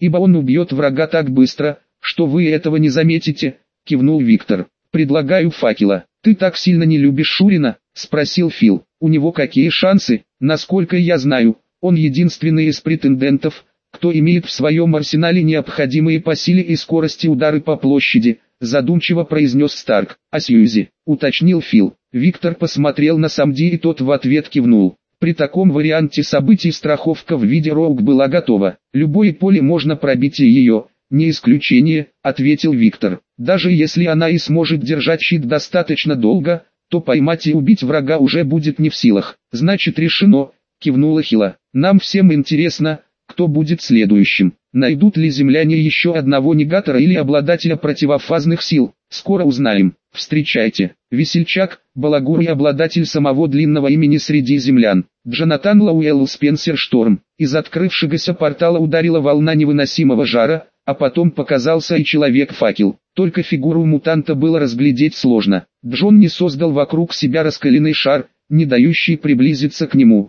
ибо он убьет врага так быстро, что вы этого не заметите, кивнул Виктор. Предлагаю факела. Ты так сильно не любишь Шурина? Спросил Фил. У него какие шансы? Насколько я знаю, он единственный из претендентов, кто имеет в своем арсенале необходимые по силе и скорости удары по площади, задумчиво произнес Старк. А Сьюзи, уточнил Фил. Виктор посмотрел на Самди и тот в ответ кивнул. При таком варианте событий страховка в виде Роуг была готова. Любое поле можно пробить и ее, не исключение, ответил Виктор. Даже если она и сможет держать щит достаточно долго, то поймать и убить врага уже будет не в силах. Значит решено, кивнула Хила. Нам всем интересно, кто будет следующим. Найдут ли земляне еще одного негатора или обладателя противофазных сил? Скоро узнаем. Встречайте, весельчак, балагур и обладатель самого длинного имени среди землян. Джонатан Лауэлл Спенсер Шторм. Из открывшегося портала ударила волна невыносимого жара, а потом показался и Человек-факел. Только фигуру мутанта было разглядеть сложно. Джонни создал вокруг себя раскаленный шар, не дающий приблизиться к нему.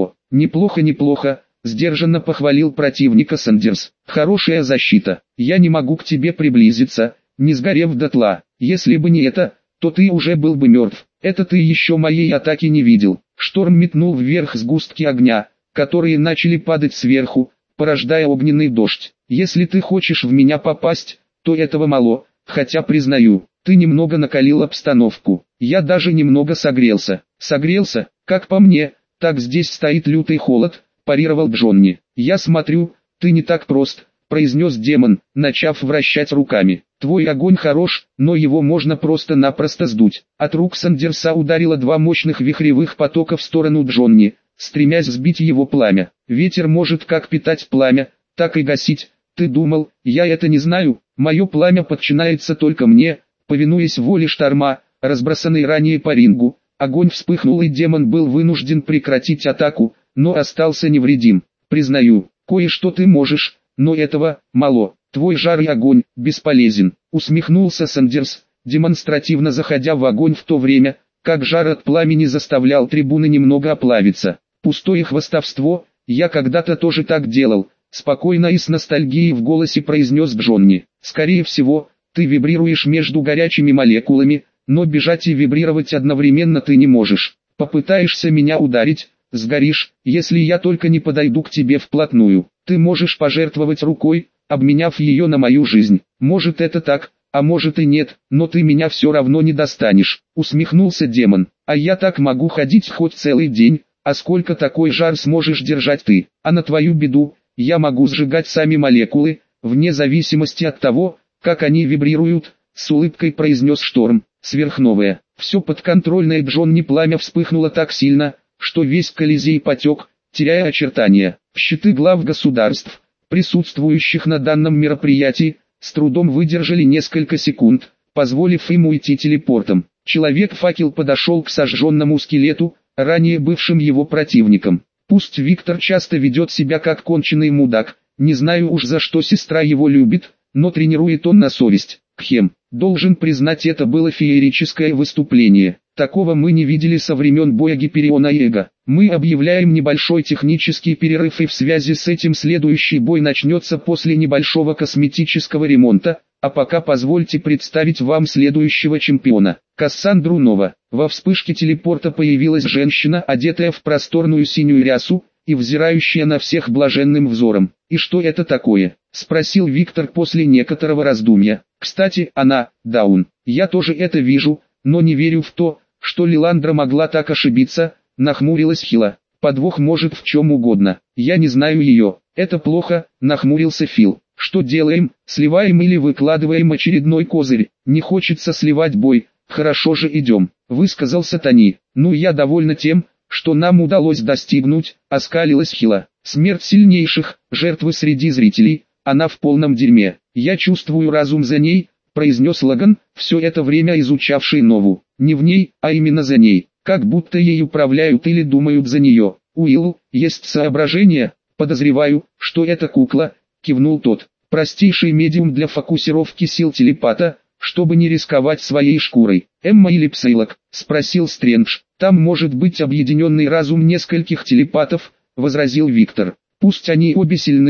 Неплохо, сдержанно похвалил противника Сандерс. Хорошая защита. Я не могу к тебе приблизиться, не сгорев дотла. Если бы не это, то ты уже был бы мертв. Это ты еще моей атаки не видел. Шторм метнул вверх сгустки огня, которые начали падать сверху, порождая огненный дождь. Если ты хочешь в меня попасть, то этого мало, хотя признаю, ты немного накалил обстановку. Я даже немного согрелся. Согрелся, как по мне, так здесь стоит лютый холод, парировал Джонни. Я смотрю, ты не так прост, произнес демон, начав вращать руками. Твой огонь хорош, но его можно просто-напросто сдуть. От рук Сандерса ударило два мощных вихревых потока в сторону Джонни, стремясь сбить его пламя. Ветер может как питать пламя, так и гасить. Ты думал, я это не знаю? Мое пламя подчиняется только мне, повинуясь воле шторма, разбросанной ранее по рингу. Огонь вспыхнул и демон был вынужден прекратить атаку, но остался невредим. Признаю, кое-что ты можешь, но этого мало. Твой жар и огонь бесполезен. Усмехнулся Сандерс, демонстративно заходя в огонь в то время, как жар от пламени заставлял трибуны немного оплавиться. Пустое хвастовство, я когда-то тоже так делал. Спокойно и с ностальгией в голосе произнес Джонни. Скорее всего, ты вибрируешь между горячими молекулами, но бежать и вибрировать одновременно ты не можешь. Попытаешься меня ударить, сгоришь, если я только не подойду к тебе вплотную. Ты можешь пожертвовать рукой, обменяв ее на мою жизнь. Может это так, а может и нет, но ты меня все равно не достанешь. Усмехнулся демон. А я так могу ходить хоть целый день, а сколько такой жар сможешь держать ты? А на твою беду, я могу сжигать сами молекулы, вне зависимости от того, как они вибрируют, с улыбкой произнес Шторм. Сверхновая. Все подконтрольное Джонни пламя вспыхнуло так сильно, что весь Колизей потек, теряя очертания. Щиты глав государств, присутствующих на данном мероприятии, с трудом выдержали несколько секунд, позволив им уйти телепортом. Человек-факел подошел к сожженному скелету, ранее бывшим его противником. Пусть Виктор часто ведет себя как конченый мудак, не знаю уж за что сестра его любит, но тренирует он на совесть. Кхем, должен признать, это было феерическое выступление. Такого мы не видели со времен боя Гипериона и Эго. Мы объявляем небольшой технический перерыв, и в связи с этим следующий бой начнется после небольшого косметического ремонта, а пока позвольте представить вам следующего чемпиона. Кассандру Нова. Во вспышке телепорта появилась женщина, одетая в просторную синюю рясу, и взирающая на всех блаженным взором. «И что это такое?» — спросил Виктор после некоторого раздумья. «Кстати, она, Даун. Я тоже это вижу, но не верю в то, что Лиландра могла так ошибиться», — нахмурилась Хила. «Подвох может в чем угодно. Я не знаю ее. Это плохо», — нахмурился Фил. «Что делаем, сливаем или выкладываем очередной козырь? Не хочется сливать бой, хорошо же идем», — высказался Тони. «Ну я довольна тем, что нам удалось достигнуть», — оскалилась Хила. «Смерть сильнейших, жертвы среди зрителей, она в полном дерьме. Я чувствую разум за ней», — произнес Лаган, все это время изучавший Нову. «Не в ней, а именно за ней, как будто ей управляют или думают за нее. Уилл, есть соображения?» «Подозреваю, что это кукла», — кивнул тот. «Простейший медиум для фокусировки сил телепата, чтобы не рисковать своей шкурой». «Эмма или Псейлок?» — спросил Стрэндж. «Там может быть объединенный разум нескольких телепатов», — возразил Виктор. «Пусть они обе сильны,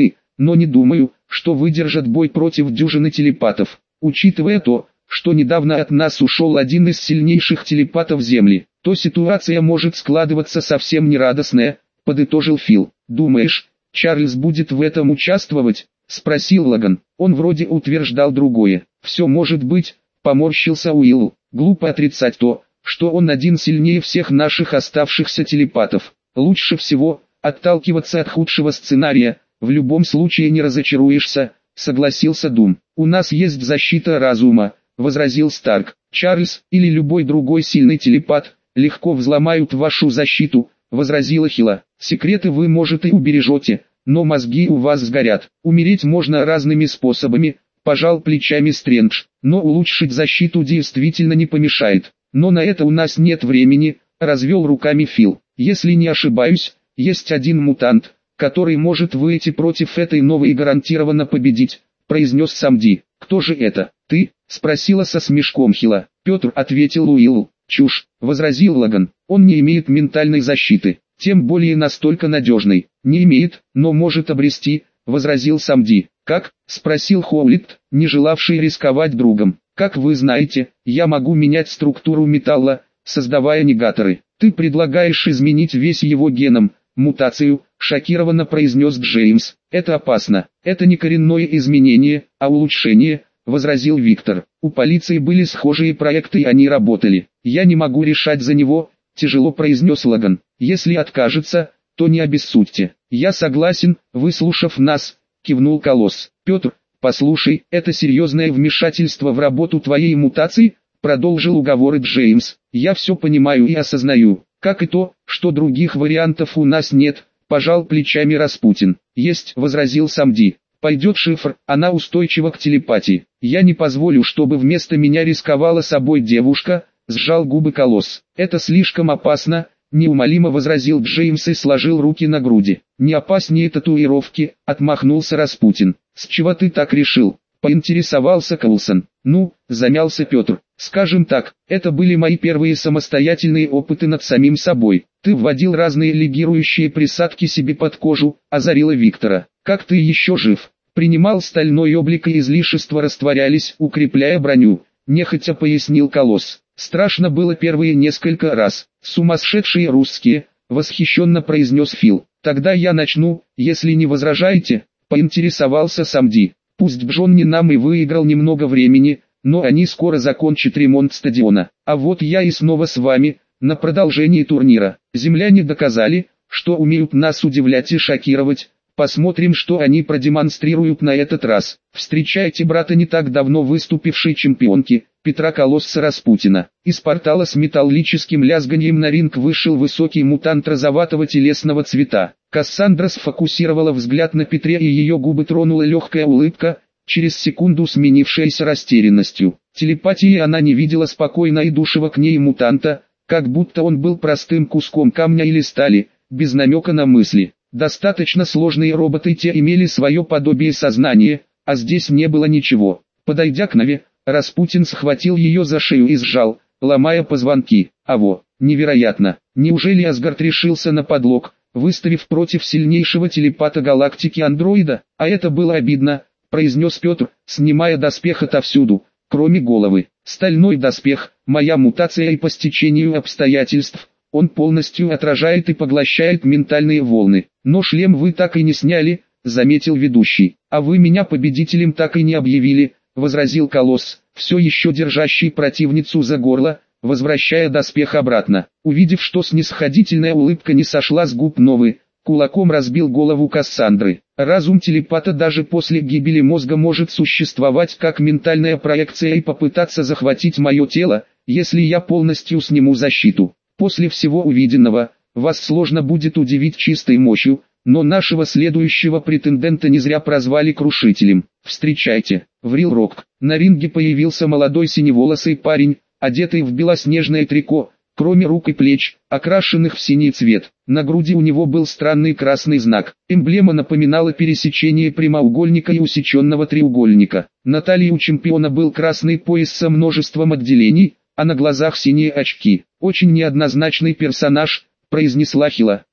но не думаю, что выдержат бой против дюжины телепатов. Учитывая то, что недавно от нас ушел один из сильнейших телепатов Земли, то ситуация может складываться совсем нерадостная, подытожил Фил. «Думаешь, Чарльз будет в этом участвовать?» — спросил Логан. Он вроде утверждал другое. «Все может быть», — поморщился Уилл. «Глупо отрицать то, что он один сильнее всех наших оставшихся телепатов. Лучше всего отталкиваться от худшего сценария, в любом случае не разочаруешься», — согласился Дум. «У нас есть защита разума», — возразил Старк. «Чарльз или любой другой сильный телепат легко взломают вашу защиту», — возразила Хила. «Секреты вы, может, и убережете, но мозги у вас сгорят. Умереть можно разными способами», — пожал плечами Стрэндж. «Но улучшить защиту действительно не помешает. Но на это у нас нет времени», — развел руками Фил. «Если не ошибаюсь, есть один мутант, который может выйти против этой новой и гарантированно победить», — произнес Самди. «Кто же это?» «Ты?» — спросила со смешком Хила. «Петр», — ответил Уилл. «Чушь», — возразил Логан. «Он не имеет ментальной защиты, тем более настолько надежной». «Не имеет, но может обрести», — возразил Самди. «Как?» — спросил Хоулит, не желавший рисковать другом. «Как вы знаете, я могу менять структуру металла, создавая негаторы. Ты предлагаешь изменить весь его геном, мутацию», — шокированно произнес Джеймс. «Это опасно. Это не коренное изменение, а улучшение», — возразил Виктор. «У полиции были схожие проекты и они работали. Я не могу решать за него», — тяжело произнес Логан. «Если откажется, то не обессудьте». «Я согласен», — выслушав нас, кивнул Колосс. «Петр, послушай, это серьезное вмешательство в работу твоей мутации», — продолжил уговоры Джеймс. «Я все понимаю и осознаю, как и то, что других вариантов у нас нет», — пожал плечами Распутин. «Есть», — возразил Самди. «Пойдет шифр, она устойчива к телепатии. Я не позволю, чтобы вместо меня рисковала собой девушка», — сжал губы Колосс. «Это слишком опасно», — неумолимо возразил Джеймс и сложил руки на груди. «Не опаснее татуировки», — отмахнулся Распутин. «С чего ты так решил?» — поинтересовался Коулсон. «Ну», — замялся Петр. «Скажем так, это были мои первые самостоятельные опыты над самим собой. Ты вводил разные легирующие присадки себе под кожу», — озарила Виктора. «Как ты еще жив?» «Принимал стальной облик и излишества растворялись, укрепляя броню», — нехотя пояснил Колосс. «Страшно было первые несколько раз. Сумасшедшие русские», — восхищенно произнес Фил. «Тогда я начну, если не возражаете», — поинтересовался Самди. «Пусть Бжон не нам и выиграл немного времени, но они скоро закончат ремонт стадиона. А вот я и снова с вами, на продолжении турнира. Земляне доказали, что умеют нас удивлять и шокировать. Посмотрим, что они продемонстрируют на этот раз. Встречайте брата не так давно выступившей чемпионки, Петра Колосса Распутина». Из портала с металлическим лязганьем на ринг вышел высокий мутант розоватого телесного цвета. Кассандра сфокусировала взгляд на Петре и ее губы тронула легкая улыбка, через секунду сменившаяся растерянностью. Телепатии она не видела спокойно идущего к ней мутанта, как будто он был простым куском камня или стали, без намека на мысли. Достаточно сложные роботы те имели свое подобие сознания, а здесь не было ничего. Подойдя к Наве, Распутин схватил ее за шею и сжал, ломая позвонки. Аво, невероятно, неужели Асгард решился на подлог, выставив против сильнейшего телепата галактики андроида? А это было обидно, произнес Петр, снимая доспех отовсюду, кроме головы. «Стальной доспех, моя мутация и по стечению обстоятельств, он полностью отражает и поглощает ментальные волны. Но шлем вы так и не сняли», — заметил ведущий. «А вы меня победителем так и не объявили», — возразил Колосс, все еще держащий противницу за горло, возвращая доспех обратно. Увидев, что снисходительная улыбка не сошла с губ Новы, кулаком разбил голову Кассандры. «Разум телепата даже после гибели мозга может существовать как ментальная проекция и попытаться захватить мое тело, если я полностью сниму защиту. После всего увиденного, вас сложно будет удивить чистой мощью, но нашего следующего претендента не зря прозвали Крушителем. Встречайте, Врил Рок». На ринге появился молодой синеволосый парень, одетый в белоснежное трико, кроме рук и плеч, окрашенных в синий цвет. На груди у него был странный красный знак. Эмблема напоминала пересечение прямоугольника и усеченного треугольника. На талии у чемпиона был красный пояс со множеством отделений, а на глазах синие очки. «Очень неоднозначный персонаж», — произнесла Хила.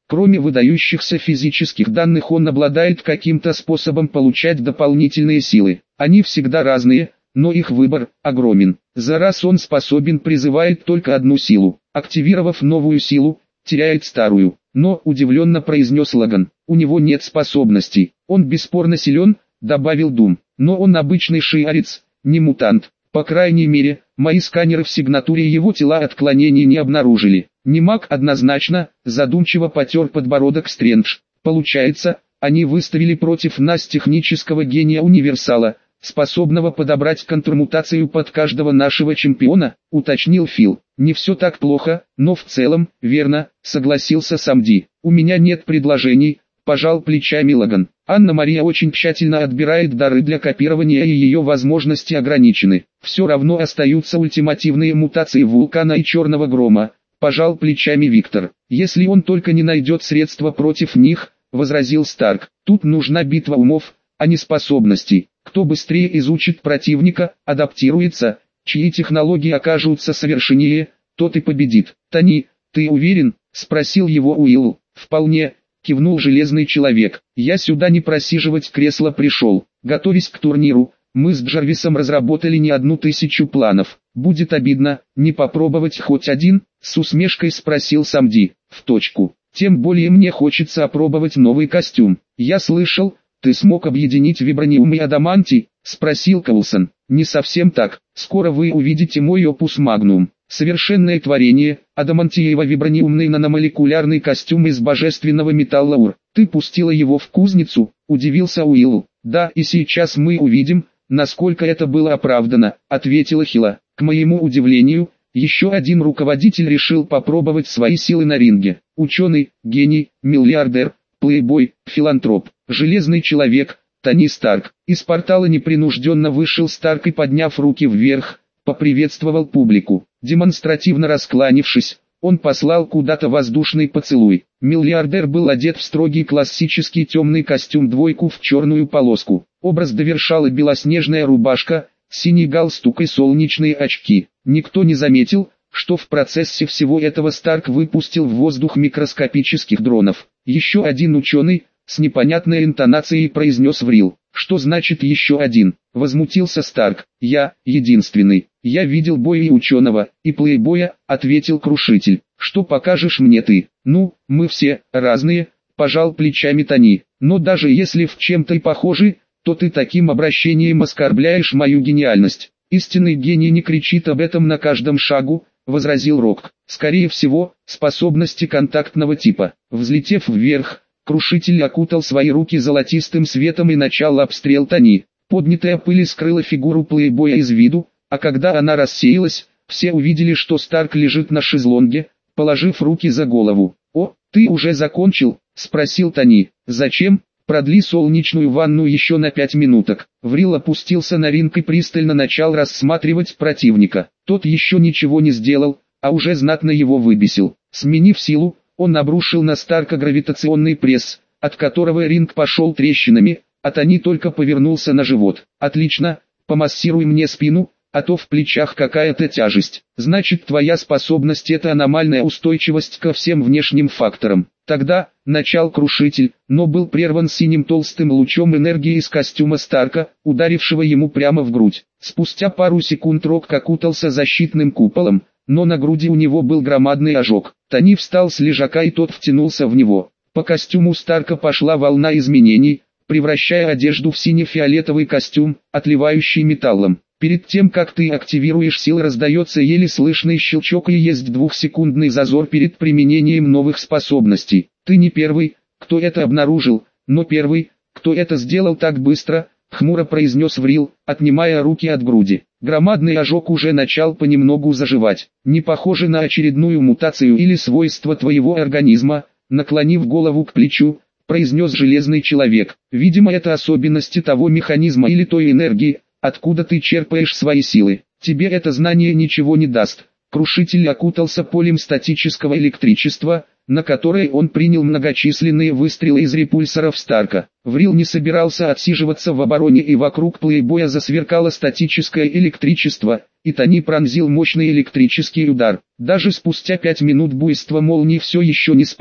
Кроме выдающихся физических данных, он обладает каким-то способом получать дополнительные силы. Они всегда разные, но их выбор огромен. За раз он способен призывать только одну силу. Активировав новую силу, теряет старую. Но, удивленно произнес Лаган, у него нет способностей. Он бесспорно силен, добавил Дум. Но он обычный шиарец, не мутант. По крайней мере, мои сканеры в сигнатуре его тела отклонений не обнаружили. Не маг однозначно, задумчиво потер подбородок Стрэндж. Получается, они выставили против нас технического гения универсала, способного подобрать контрмутацию под каждого нашего чемпиона, уточнил Фил. Не все так плохо, но в целом, верно, согласился Самди. У меня нет предложений, пожал плечами Лаган. Анна-Мария очень тщательно отбирает дары для копирования, и ее возможности ограничены. Все равно остаются ультимативные мутации вулкана и черного грома, пожал плечами Виктор. Если он только не найдет средства против них, возразил Старк. Тут нужна битва умов, а не способностей. Кто быстрее изучит противника, адаптируется, чьи технологии окажутся совершеннее, тот и победит. Тони, ты уверен? Спросил его Уилл. Вполне, кивнул железный человек. Я сюда не просиживать кресло пришел. Готовясь к турниру, мы с Джарвисом разработали не 1000 планов. Будет обидно, не попробовать хоть один? С усмешкой спросил Самди. В точку. Тем более мне хочется опробовать новый костюм. Я слышал, ты смог объединить вибраниум и адамантий? Спросил Коулсон. Не совсем так. Скоро вы увидите мой опус магнум. Совершенное творение, адамантиево-вибраниумный наномолекулярный костюм из божественного металла УР. Ты пустила его в кузницу? Удивился Уилл. Да, и сейчас мы увидим, насколько это было оправдано, ответила Хила. К моему удивлению, еще один руководитель решил попробовать свои силы на ринге. Ученый, гений, миллиардер, плейбой, филантроп, железный человек, Тони Старк. Из портала непринужденно вышел Старк и, подняв руки вверх, поприветствовал публику. Демонстративно раскланившись, он послал куда-то воздушный поцелуй. Миллиардер был одет в строгий классический темный костюм двойку в черную полоску. Образ довершала белоснежная рубашка, синий галстук и солнечные очки. Никто не заметил, что в процессе всего этого Старк выпустил в воздух микроскопических дронов. Еще один ученый, с непонятной интонацией произнес Врил. Что значит еще один? Возмутился Старк. Я, единственный. Я видел бой и ученого, и плейбоя, ответил Крушитель. Что покажешь мне ты? Ну, мы все, разные, пожал плечами Тони. Но даже если в чем-то и похожи, то ты таким обращением оскорбляешь мою гениальность. Истинный гений не кричит об этом на каждом шагу, возразил Рок. Скорее всего, способности контактного типа. Взлетев вверх, Крушитель окутал свои руки золотистым светом и начал обстрел Тони. Поднятая пыль скрыла фигуру плейбоя из виду, а когда она рассеялась, все увидели, что Старк лежит на шезлонге, положив руки за голову. «О, ты уже закончил?» – спросил Тони. «Зачем? Продли солнечную ванну еще на 5 минуток». Врил опустился на ринг и пристально начал рассматривать противника. Тот еще ничего не сделал, а уже знатно его выбесил. Сменив силу, он обрушил на Старка гравитационный пресс, от которого ринг пошел трещинами, а Тони только повернулся на живот. «Отлично, помассируй мне спину, а то в плечах какая-то тяжесть. Значит, твоя способность — это аномальная устойчивость ко всем внешним факторам». Тогда, начал Крушитель, но был прерван синим толстым лучом энергии из костюма Старка, ударившего ему прямо в грудь. Спустя пару секунд Рок окутался защитным куполом, но на груди у него был громадный ожог. Тони встал с лежака, и тот втянулся в него. По костюму Старка пошла волна изменений, превращая одежду в сине-фиолетовый костюм, отливающий металлом. Перед тем, как ты активируешь силы, раздается еле слышный щелчок, и есть 2-секундный зазор перед применением новых способностей. Ты не первый, кто это обнаружил, но первый, кто это сделал так быстро, хмуро произнес Врил, отнимая руки от груди. Громадный ожог уже начал понемногу заживать. Не похоже на очередную мутацию или свойство твоего организма, наклонив голову к плечу, произнес железный человек. Видимо, это особенности того механизма или той энергии, откуда ты черпаешь свои силы. Тебе это знание ничего не даст. Крушитель окутался полем статического электричества, на которое он принял многочисленные выстрелы из репульсоров Старка. Врил не собирался отсиживаться в обороне, и вокруг плейбоя засверкало статическое электричество, и Тони пронзил мощный электрический удар. Даже спустя 5 минут буйство молний все еще не спало,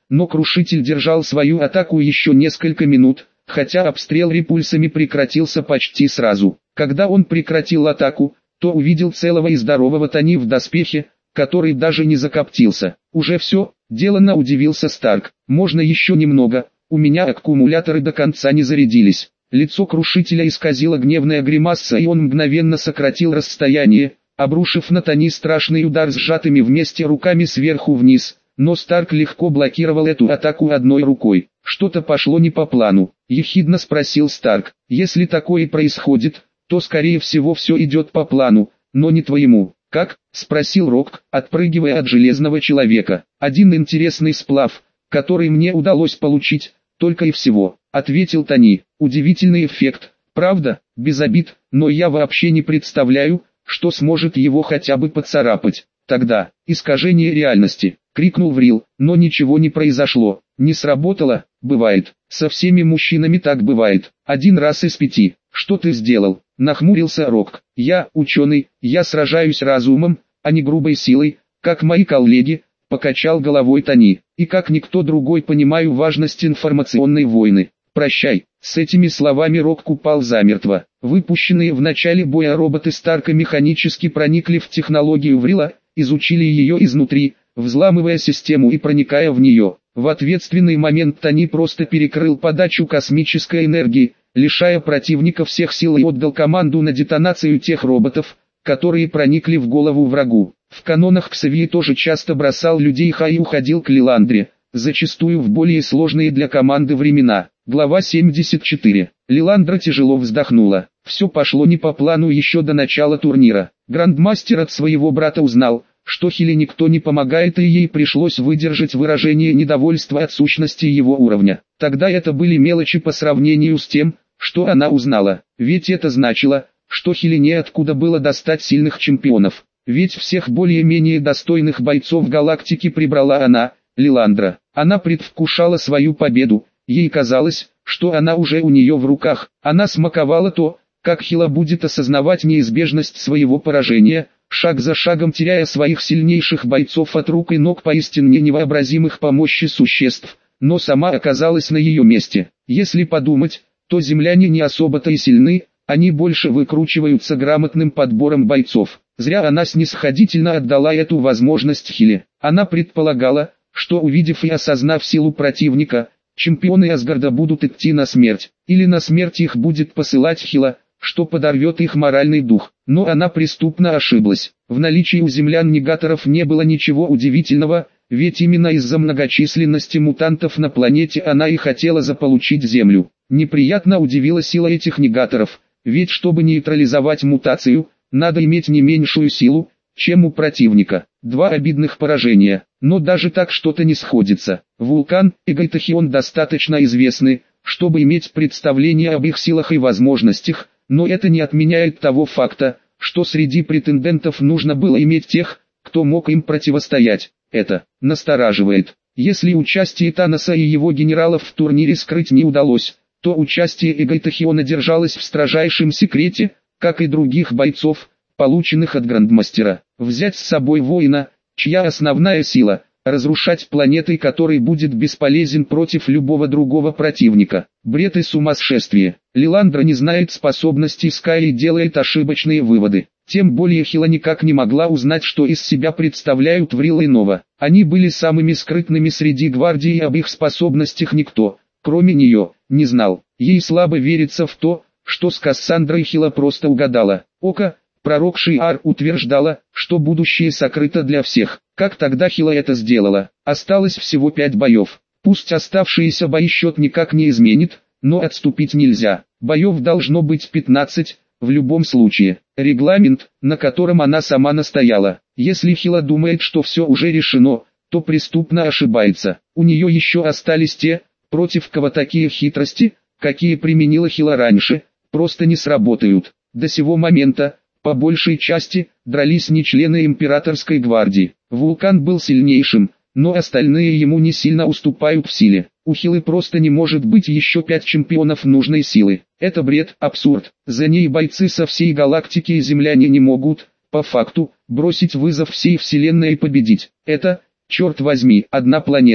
но Крушитель держал свою атаку еще несколько минут, хотя обстрел репульсами прекратился почти сразу. Когда он прекратил атаку, то увидел целого и здорового Тони в доспехе, который даже не закоптился. «Уже все?» – деланно удивился Старк. «Можно еще немного, у меня аккумуляторы до конца не зарядились». Лицо Крушителя исказило гневная гримаса, и он мгновенно сократил расстояние, обрушив на Тони страшный удар сжатыми вместе руками сверху вниз, но Старк легко блокировал эту атаку одной рукой. «Что-то пошло не по плану», – ехидно спросил Старк. «Если такое происходит, то скорее всего все идет по плану, но не твоему». «Как?» – спросил Рок, отпрыгивая от Железного Человека. «Один интересный сплав, который мне удалось получить, только и всего», – ответил Тони. «Удивительный эффект, правда, без обид, но я вообще не представляю, что сможет его хотя бы поцарапать». «Тогда, искажение реальности», – крикнул Врил, но ничего не произошло. «Не сработало?» «Бывает. Со всеми мужчинами так бывает. 1 раз из 5. Что ты сделал?» – нахмурился Рок. «Я, ученый, я сражаюсь разумом, а не грубой силой, как мои коллеги», – покачал головой Тони. «И как никто другой понимаю важность информационной войны. Прощай». С этими словами Рок упал замертво. Выпущенные в начале боя роботы Старка механически проникли в технологию Врила, изучили ее изнутри, взламывая систему и проникая в нее. В ответственный момент Тони просто перекрыл подачу космической энергии, лишая противника всех сил, и отдал команду на детонацию тех роботов, которые проникли в голову врагу. В канонах Ксавье тоже часто бросал людей и уходил к Лиландре, зачастую в более сложные для команды времена. Глава 74. Лиландра тяжело вздохнула. Все пошло не по плану еще до начала турнира. Грандмастер от своего брата узнал, что Хиле никто не помогает, и ей пришлось выдержать выражение недовольства от сущности его уровня. Тогда это были мелочи по сравнению с тем, что она узнала. Ведь это значило, что Хиле неоткуда было достать сильных чемпионов. Ведь всех более-менее достойных бойцов галактики прибрала она, Лиландра. Она предвкушала свою победу. Ей казалось, что она уже у нее в руках. Она смаковала то, как Хила будет осознавать неизбежность своего поражения, шаг за шагом теряя своих сильнейших бойцов от рук и ног поистине невообразимых по мощи существ, но сама оказалась на ее месте. Если подумать, то земляне не особо-то и сильны, они больше выкручиваются грамотным подбором бойцов. Зря она снисходительно отдала эту возможность Хиле. Она предполагала, что увидев и осознав силу противника, чемпионы Асгарда будут идти на смерть, или на смерть их будет посылать Хила, что подорвет их моральный дух. Но она преступно ошиблась. В наличии у землян-негаторов не было ничего удивительного, ведь именно из-за многочисленности мутантов на планете она и хотела заполучить Землю. Неприятно удивила сила этих негаторов, ведь чтобы нейтрализовать мутацию, надо иметь не меньшую силу, чем у противника. 2 обидных поражения, но даже так что-то не сходится. Вулкан и Гайтахион достаточно известны, чтобы иметь представление об их силах и возможностях, но это не отменяет того факта, что среди претендентов нужно было иметь тех, кто мог им противостоять. Это настораживает. Если участие Таноса и его генералов в турнире скрыть не удалось, то участие Гайтахиона держалось в строжайшем секрете, как и других бойцов, полученных от Грандмастера. Взять с собой воина, чья основная сила – разрушать планеты, который будет бесполезен против любого другого противника. Бред и сумасшествие. Лиландра не знает способностей Скай и делает ошибочные выводы. Тем более Хила никак не могла узнать, что из себя представляют Врил и Нова. Они были самыми скрытными среди гвардии, и об их способностях никто, кроме нее, не знал. Ей слабо верится в то, что с Кассандрой Хила просто угадала. Ока, пророк Шиар, утверждала, что будущее сокрыто для всех. Как тогда Хила это сделала? Осталось всего 5 боев. Пусть оставшиеся бои счет никак не изменит, но отступить нельзя. Боев должно быть 15, в любом случае. Регламент, на котором она сама настояла. Если Хила думает, что все уже решено, то преступно ошибается. У нее еще остались те, против кого такие хитрости, какие применила Хила раньше, просто не сработают. До сего момента, по большей части, дрались не члены императорской гвардии. Вулкан был сильнейшим, но остальные ему не сильно уступают в силе. У Хилы просто не может быть еще 5 чемпионов нужной силы. Это бред, абсурд. За ней бойцы со всей галактики и земляне не могут, по факту, бросить вызов всей вселенной и победить. Это, черт возьми, одна планета.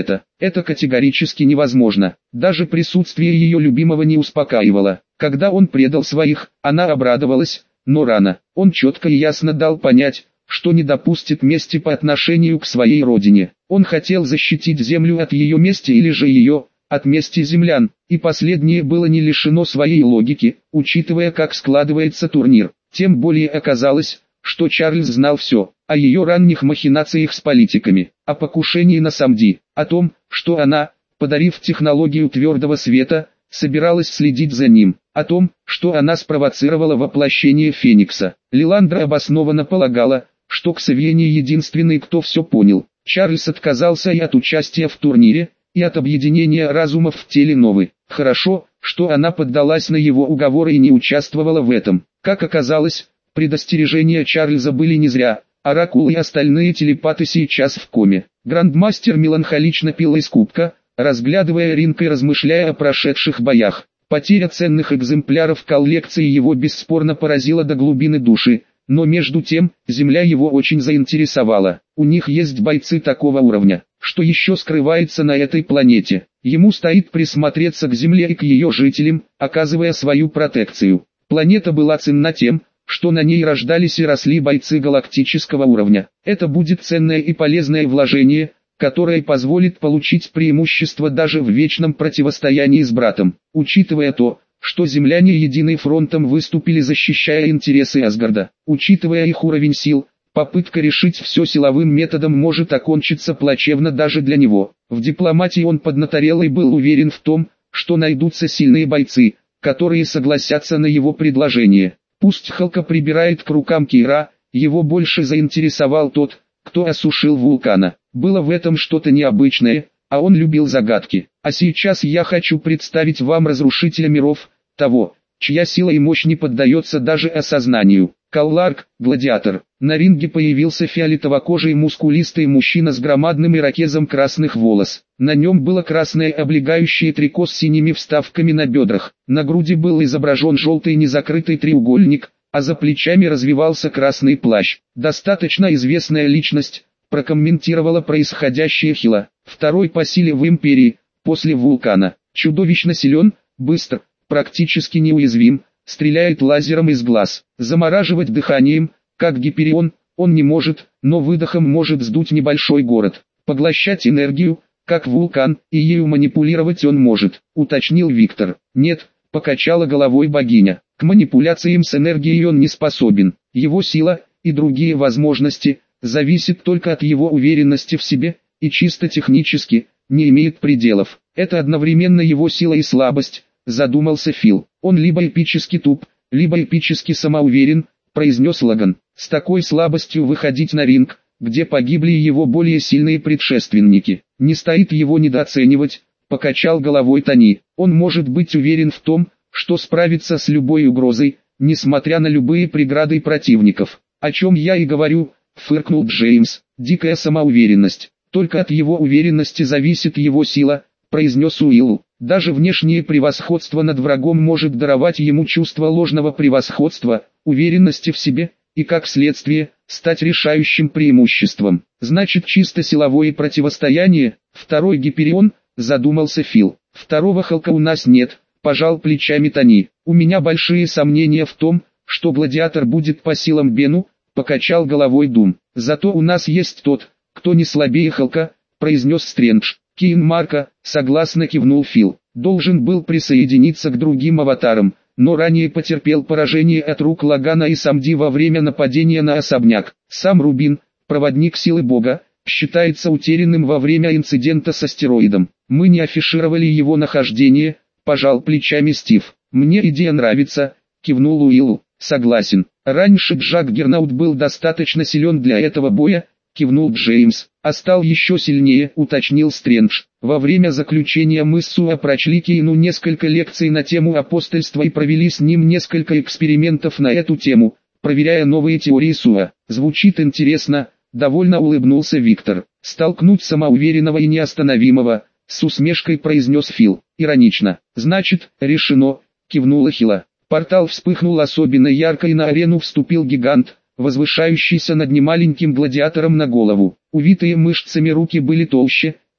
Это категорически невозможно. Даже присутствие ее любимого не успокаивало. Когда он предал своих, она обрадовалась, но рано. Он четко и ясно дал понять, что не допустит мести по отношению к своей родине. Он хотел защитить землю от ее мести или же ее от мести землян, и последнее было не лишено своей логики, учитывая, как складывается турнир. Тем более оказалось, что Чарльз знал все о ее ранних махинациях с политиками, о покушении на Самди, о том, что она, подарив технологию твердого света, собиралась следить за ним, о том, что она спровоцировала воплощение Феникса. Лиландра обоснованно полагала, что Ксавье не единственный, кто все понял. Чарльз отказался и от участия в турнире, и от объединения разумов в теле Новы. Хорошо, что она поддалась на его уговоры и не участвовала в этом. Как оказалось, предостережения Чарльза были не зря. Оракул и остальные телепаты сейчас в коме. Грандмастер меланхолично пил из кубка, разглядывая ринг и размышляя о прошедших боях. Потеря ценных экземпляров коллекции его бесспорно поразила до глубины души, но между тем, земля его очень заинтересовала. У них есть бойцы такого уровня, что еще скрывается на этой планете. Ему стоит присмотреться к земле и к ее жителям, оказывая свою протекцию. Планета была ценна тем, что на ней рождались и росли бойцы галактического уровня. Это будет ценное и полезное вложение, которое позволит получить преимущество даже в вечном противостоянии с братом. Учитывая то, что земляне единым фронтом выступили, защищая интересы Асгарда, учитывая их уровень сил, попытка решить все силовым методом может окончиться плачевно даже для него. В дипломатии он поднаторел и был уверен в том, что найдутся сильные бойцы, которые согласятся на его предложение. Пусть Халка прибирает к рукам Кира, его больше заинтересовал тот, кто осушил вулкана. Было в этом что-то необычное, а он любил загадки. А сейчас я хочу представить вам разрушителя миров, того, чья сила и мощь не поддается даже осознанию. Калларк, гладиатор. На ринге появился фиолетово-кожий мускулистый мужчина с громадным ирокезом красных волос. На нем было красное облегающее трико с синими вставками на бедрах. На груди был изображен желтый незакрытый треугольник, а за плечами развивался красный плащ. Достаточно известная личность, прокомментировала происходящее Хила. Второй по силе в Империи, после вулкана. Чудовищно силен, быстр, практически неуязвим, стреляет лазером из глаз. Замораживать дыханием, как Гиперион, он не может, но выдохом может сдуть небольшой город. Поглощать энергию, как вулкан, и ею манипулировать он может, уточнил Виктор. Нет, покачала головой богиня. К манипуляциям с энергией он не способен. Его сила и другие возможности зависят только от его уверенности в себе, и чисто технически не имеет пределов. Это одновременно его сила и слабость, задумался Фил. Он либо эпически туп, либо эпически самоуверен, произнес Лаган. С такой слабостью выходить на ринг, где погибли его более сильные предшественники. Не стоит его недооценивать, покачал головой Тони. Он может быть уверен в том, что справится с любой угрозой, несмотря на любые преграды противников. О чем я и говорю, фыркнул Джеймс. Дикая самоуверенность. Только от его уверенности зависит его сила, произнес Уилл. Даже внешнее превосходство над врагом может даровать ему чувство ложного превосходства, уверенности в себе, и как следствие, стать решающим преимуществом. Значит, чисто силовое противостояние. Второй Гиперион, задумался Фил. Второго Халка у нас нет, пожал плечами Тони. У меня большие сомнения в том, что гладиатор будет по силам Бену, покачал головой Дум. Зато у нас есть тот, кто не слабее Халка, произнес Стрэндж. Кейн Марка, согласно кивнул Фил. Должен был присоединиться к другим аватарам, но ранее потерпел поражение от рук Лагана и Самди во время нападения на особняк. Сам Рубин, проводник силы Бога, считается утерянным во время инцидента с астероидом. Мы не афишировали его нахождение, пожал плечами Стив. Мне идея нравится, кивнул Уилл. Согласен. Раньше Джак Гернаут был достаточно силен для этого боя, кивнул Джеймс. А стал еще сильнее, уточнил Стрэндж. Во время заключения мы с Суа прочли Кейну несколько лекций на тему апостольства и провели с ним несколько экспериментов на эту тему, проверяя новые теории Суа. Звучит интересно, довольно улыбнулся Виктор. Столкнуть самоуверенного и неостановимого, с усмешкой произнес Фил. Иронично. Значит, решено, кивнула Хила. Портал вспыхнул особенно ярко и на арену вступил гигант, возвышающийся над немаленьким гладиатором на голову. Увитые мышцами руки были толще,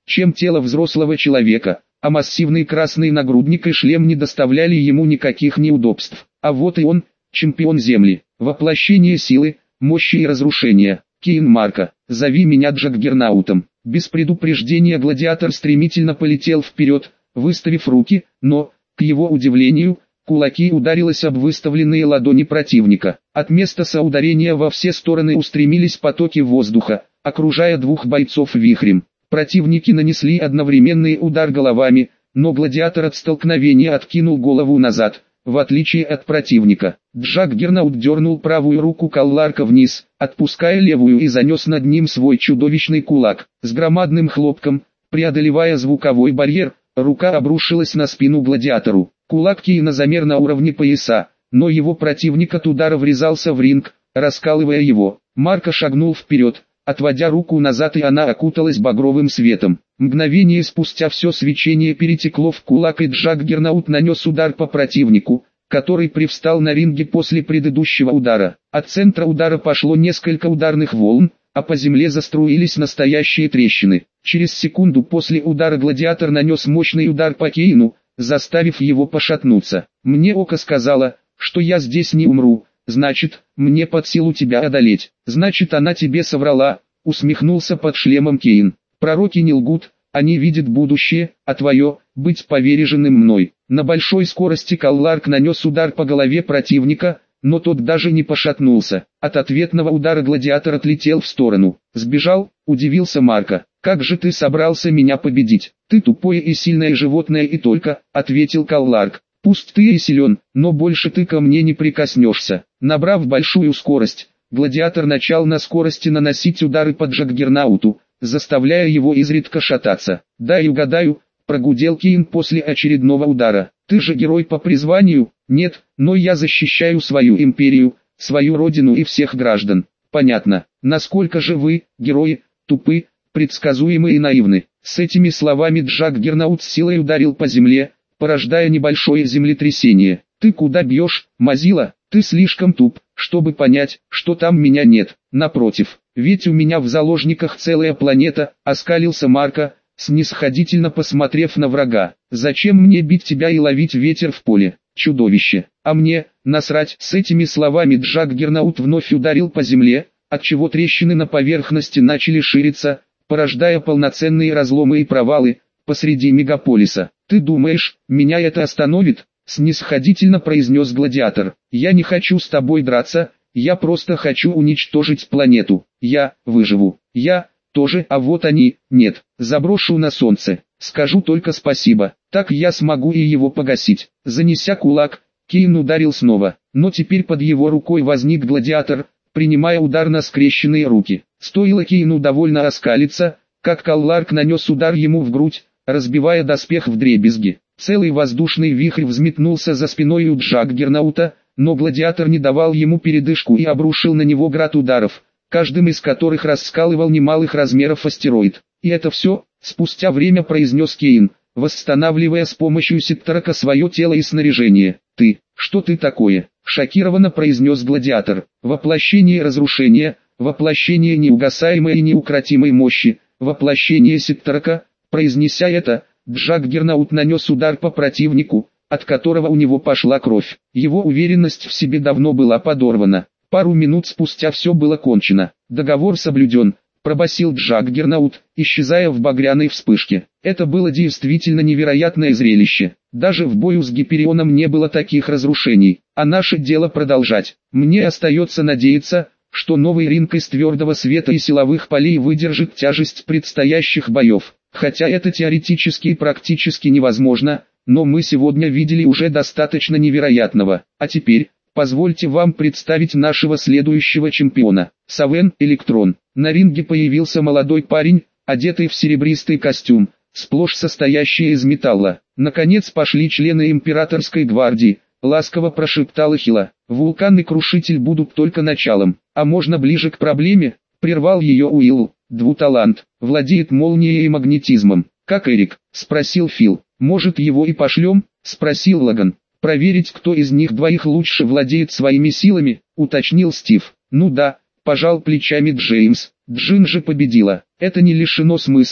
чем тело взрослого человека, а массивный красный нагрудник и шлем не доставляли ему никаких неудобств. А вот и он, чемпион Земли, воплощение силы, мощи и разрушения. Кейн Марко, зови меня Джаггернаутом. Без предупреждения гладиатор стремительно полетел вперед, выставив руки, но, к его удивлению, кулаки ударились об выставленные ладони противника. От места соударения во все стороны устремились потоки воздуха, окружая двух бойцов вихрем. Противники нанесли одновременный удар головами, но гладиатор от столкновения откинул голову назад. В отличие от противника, Джаггернаут дернул правую руку Калларка вниз, отпуская левую, и занес над ним свой чудовищный кулак. С громадным хлопком, преодолевая звуковой барьер, рука обрушилась на спину гладиатору. Кулак Кейна замер на уровне пояса, но его противник от удара врезался в ринг, раскалывая его. Марко шагнул вперед, отводя руку назад, и она окуталась багровым светом. Мгновение спустя все свечение перетекло в кулак, и Джаггернаут нанес удар по противнику, который привстал на ринге после предыдущего удара. От центра удара пошло несколько ударных волн, а по земле заструились настоящие трещины. Через секунду после удара гладиатор нанес мощный удар по Кейну, заставив его пошатнуться. «Мне око сказала, что я здесь не умру, значит, мне под силу тебя одолеть. Значит, она тебе соврала», — усмехнулся под шлемом Кейн. «Пророки не лгут, они видят будущее, а твое — быть поверженным мной». На большой скорости Калларк нанес удар по голове противника, но тот даже не пошатнулся. От ответного удара гладиатор отлетел в сторону. «Сбежал?» — удивился Марко. «Как же ты собрался меня победить? Ты тупое и сильное животное и только», — ответил Калларк. «Пусть ты и силен, но больше ты ко мне не прикоснешься». Набрав большую скорость, гладиатор начал на скорости наносить удары по Джаггернауту, заставляя его изредка шататься. «Дай угадаю», — прогудел Кейн после очередного удара. «Ты же герой по призванию?» «Нет, но я защищаю свою империю, свою родину и всех граждан». «Понятно. Насколько же вы, герои, тупы, предсказуемы и наивны». С этими словами Джаггернаут с силой ударил по земле, порождая небольшое землетрясение. «Ты куда бьешь, Мазила? Ты слишком туп, чтобы понять, что там меня нет. Напротив, ведь у меня в заложниках целая планета», — оскалился Марко, снисходительно посмотрев на врага. «Зачем мне бить тебя и ловить ветер в поле, чудовище? А мне, насрать». С этими словами Джаггернаут вновь ударил по земле, отчего трещины на поверхности начали шириться, порождая полноценные разломы и провалы посреди мегаполиса. «Ты думаешь, меня это остановит?» — снисходительно произнес гладиатор. «Я не хочу с тобой драться, я просто хочу уничтожить планету. Я выживу. Я тоже, а вот они, нет. Заброшу на солнце. Скажу только спасибо, так я смогу и его погасить». Занеся кулак, Кейн ударил снова, но теперь под его рукой возник гладиатор, принимая удар на скрещенные руки. Стоило Кейну довольно оскалиться, как Калларк нанес удар ему в грудь, разбивая доспех вдребезги. Целый воздушный вихрь взметнулся за спиной у Джаггернаута, но гладиатор не давал ему передышку и обрушил на него град ударов, каждым из которых раскалывал немалых размеров астероид. «И это все?» — спустя время произнес Кейн, восстанавливая с помощью Секторока свое тело и снаряжение. «Ты, что ты такое?» — шокированно произнес гладиатор. «Воплощение разрушения, воплощение неугасаемой и неукротимой мощи, воплощение Секторока». Произнеся это, Джаггернаут нанес удар по противнику, от которого у него пошла кровь. Его уверенность в себе давно была подорвана. Пару минут спустя все было кончено. «Договор соблюден», — пробасил Джаггернаут, исчезая в багряной вспышке. Это было действительно невероятное зрелище. Даже в бою с Гиперионом не было таких разрушений. А наше дело продолжать. Мне остается надеяться, что новый ринг из твердого света и силовых полей выдержит тяжесть предстоящих боев. Хотя это теоретически и практически невозможно, но мы сегодня видели уже достаточно невероятного. А теперь, позвольте вам представить нашего следующего чемпиона. Савен Электрон. На ринге появился молодой парень, одетый в серебристый костюм, сплошь состоящий из металла. Наконец пошли члены императорской гвардии, ласково прошептал Ахилла. «Вулкан и Крушитель будут только началом, а можно ближе к проблеме?» Прервал ее Уилл. «Двуталант, владеет молнией и магнетизмом». «Как Эрик?» — спросил Фил. «Может, его и пошлем?» — спросил Логан. «Проверить, кто из них двоих лучше владеет своими силами?» — уточнил Стив. «Ну да», — пожал плечами Джеймс. «Джин же победила. Это не лишено смысла,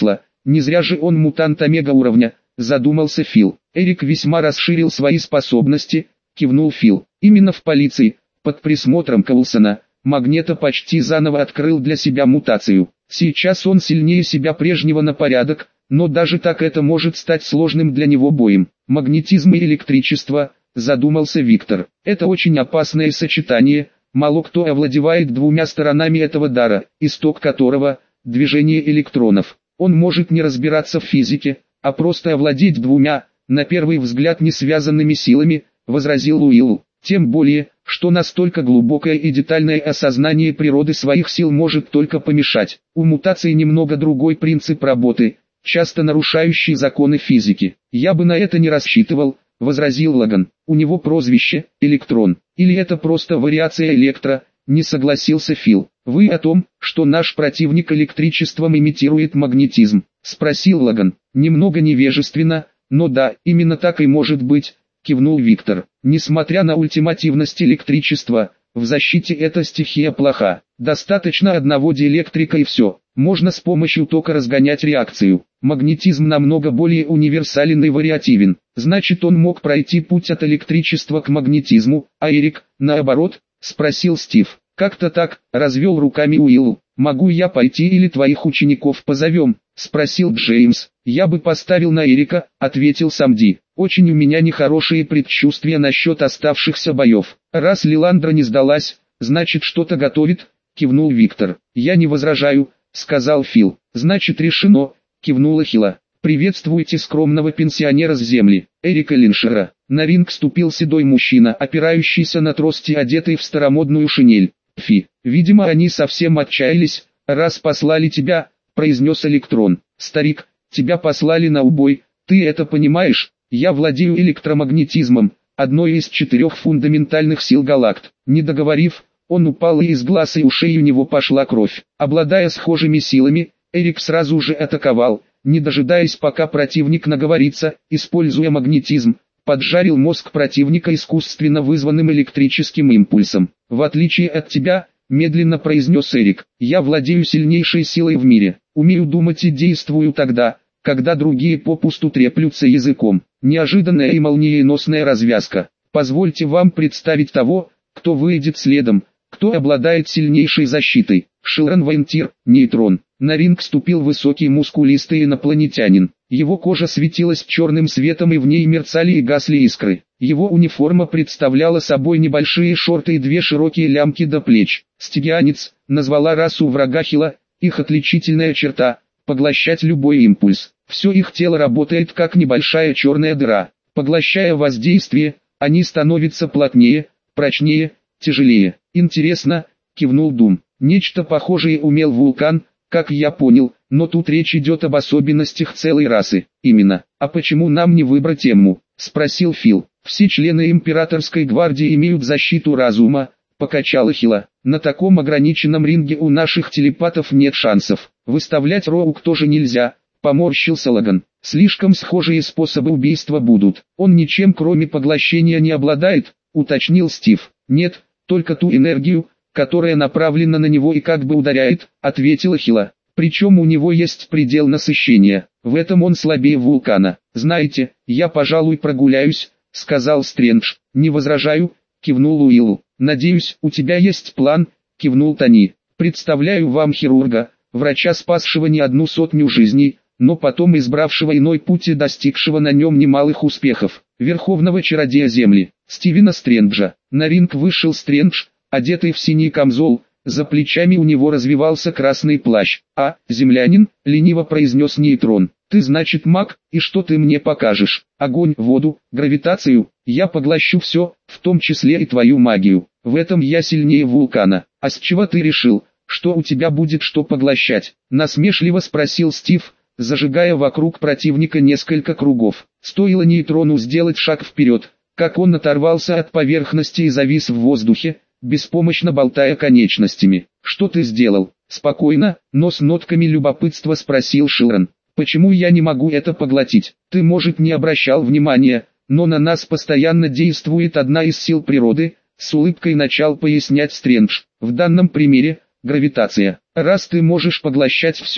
Не зря же он мутант омега уровня, задумался Фил. Эрик весьма расширил свои способности, кивнул Фил. Именно в полиции, под присмотром Коулсона, Магнето почти заново открыл для себя мутацию. Сейчас он сильнее себя прежнего на порядок, но даже так это может стать сложным для него боем. Магнетизм и электричество, задумался Виктор. Это очень опасное сочетание, мало кто овладевает двумя сторонами этого дара, исток которого – движение электронов. Он может не разбираться в физике, а просто овладеть двумя, на первый взгляд не связанными силами, возразил Уилл. Тем более, что настолько глубокое и детальное осознание природы своих сил может только помешать. У мутации немного другой принцип работы, часто нарушающий законы физики. Я бы на это не рассчитывал, возразил Логан. У него прозвище «Электрон». Или это просто вариация электро, не согласился Фил. Вы о том, что наш противник электричеством имитирует магнетизм, спросил Логан. Немного невежественно, но да, именно так и может быть, кивнул Виктор. Несмотря на ультимативность электричества, в защите эта стихия плоха. Достаточно одного диэлектрика и все. Можно с помощью тока разгонять реакцию. Магнетизм намного более универсален и вариативен. Значит, он мог пройти путь от электричества к магнетизму, а Эрик, наоборот, спросил Стив. Как-то так, развел руками Уилл. Могу я пойти или твоих учеников позовем? Спросил Джеймс. Я бы поставил на Эрика, ответил Самди. Очень у меня нехорошие предчувствия насчет оставшихся боев. Раз Лиландра не сдалась, значит что-то готовит, кивнул Виктор. Я не возражаю, сказал Фил. Значит решено, кивнула Хила. Приветствуйте скромного пенсионера с земли, Эрика Линшера. На ринг ступил седой мужчина, опирающийся на трости, одетый в старомодную шинель. Фи, видимо они совсем отчаялись, раз послали тебя, произнес Электрон. Старик, тебя послали на убой, ты это понимаешь? Я владею электромагнетизмом, одной из 4 фундаментальных сил галакт. Не договорив, он упал, и из глаз и ушей у него пошла кровь. Обладая схожими силами, Эрик сразу же атаковал, не дожидаясь пока противник наговорится, используя магнетизм, поджарил мозг противника искусственно вызванным электрическим импульсом. В отличие от тебя, медленно произнес Эрик, я владею сильнейшей силой в мире, умею думать и действую тогда, когда другие попусту треплются языком. Неожиданная и молниеносная развязка. Позвольте вам представить того, кто выйдет следом, кто обладает сильнейшей защитой. Шилран Вейнтир, нейтрон. На ринг вступил высокий мускулистый инопланетянин. Его кожа светилась черным светом, и в ней мерцали и гасли искры. Его униформа представляла собой небольшие шорты и 2 широкие лямки до плеч. Стигианец назвала расу врага Хила, их отличительная черта – поглощать любой импульс. Все их тело работает как небольшая черная дыра. Поглощая воздействие, они становятся плотнее, прочнее, тяжелее. Интересно, кивнул Дум. Нечто похожее умел Вулкан, как я понял, но тут речь идет об особенностях целой расы. Именно. А почему нам не выбрать Эмму? Спросил Фил. Все члены императорской гвардии имеют защиту разума, покачала Хила. На таком ограниченном ринге у наших телепатов нет шансов. Выставлять Роук тоже нельзя, поморщился Логан. Слишком схожие способы убийства будут. Он ничем кроме поглощения не обладает, уточнил Стив. Нет, только ту энергию, которая направлена на него и как бы ударяет, ответила Хила. Причем у него есть предел насыщения. В этом он слабее Вулкана. Знаете, я, пожалуй, прогуляюсь, сказал Стрэндж. Не возражаю, кивнул Уилл. Надеюсь, у тебя есть план, кивнул Тони. Представляю вам хирурга, врача, спасшего не 100 жизней, но потом избравшего иной путь и достигшего на нем немалых успехов. Верховного чародея Земли, Стивена Стрэнджа. На ринг вышел Стрэндж, одетый в синий камзол, за плечами у него развивался красный плащ. «А, землянин», — лениво произнес нейтрон, — «ты значит маг, и что ты мне покажешь? Огонь, воду, гравитацию? Я поглощу все, в том числе и твою магию. В этом я сильнее Вулкана. А с чего ты решил, что у тебя будет что поглощать?» — насмешливо спросил Стив, зажигая вокруг противника несколько кругов. Стоило нейтрону сделать шаг вперед, как он оторвался от поверхности и завис в воздухе, беспомощно болтая конечностями. «Что ты сделал?» — спокойно, но с нотками любопытства спросил Шилран. «Почему я не могу это поглотить? Ты, может, не обращал внимания, но на нас постоянно действует одна из сил природы», — с улыбкой начал пояснять Стрэндж. «В данном примере — гравитация. Раз ты можешь поглощать все,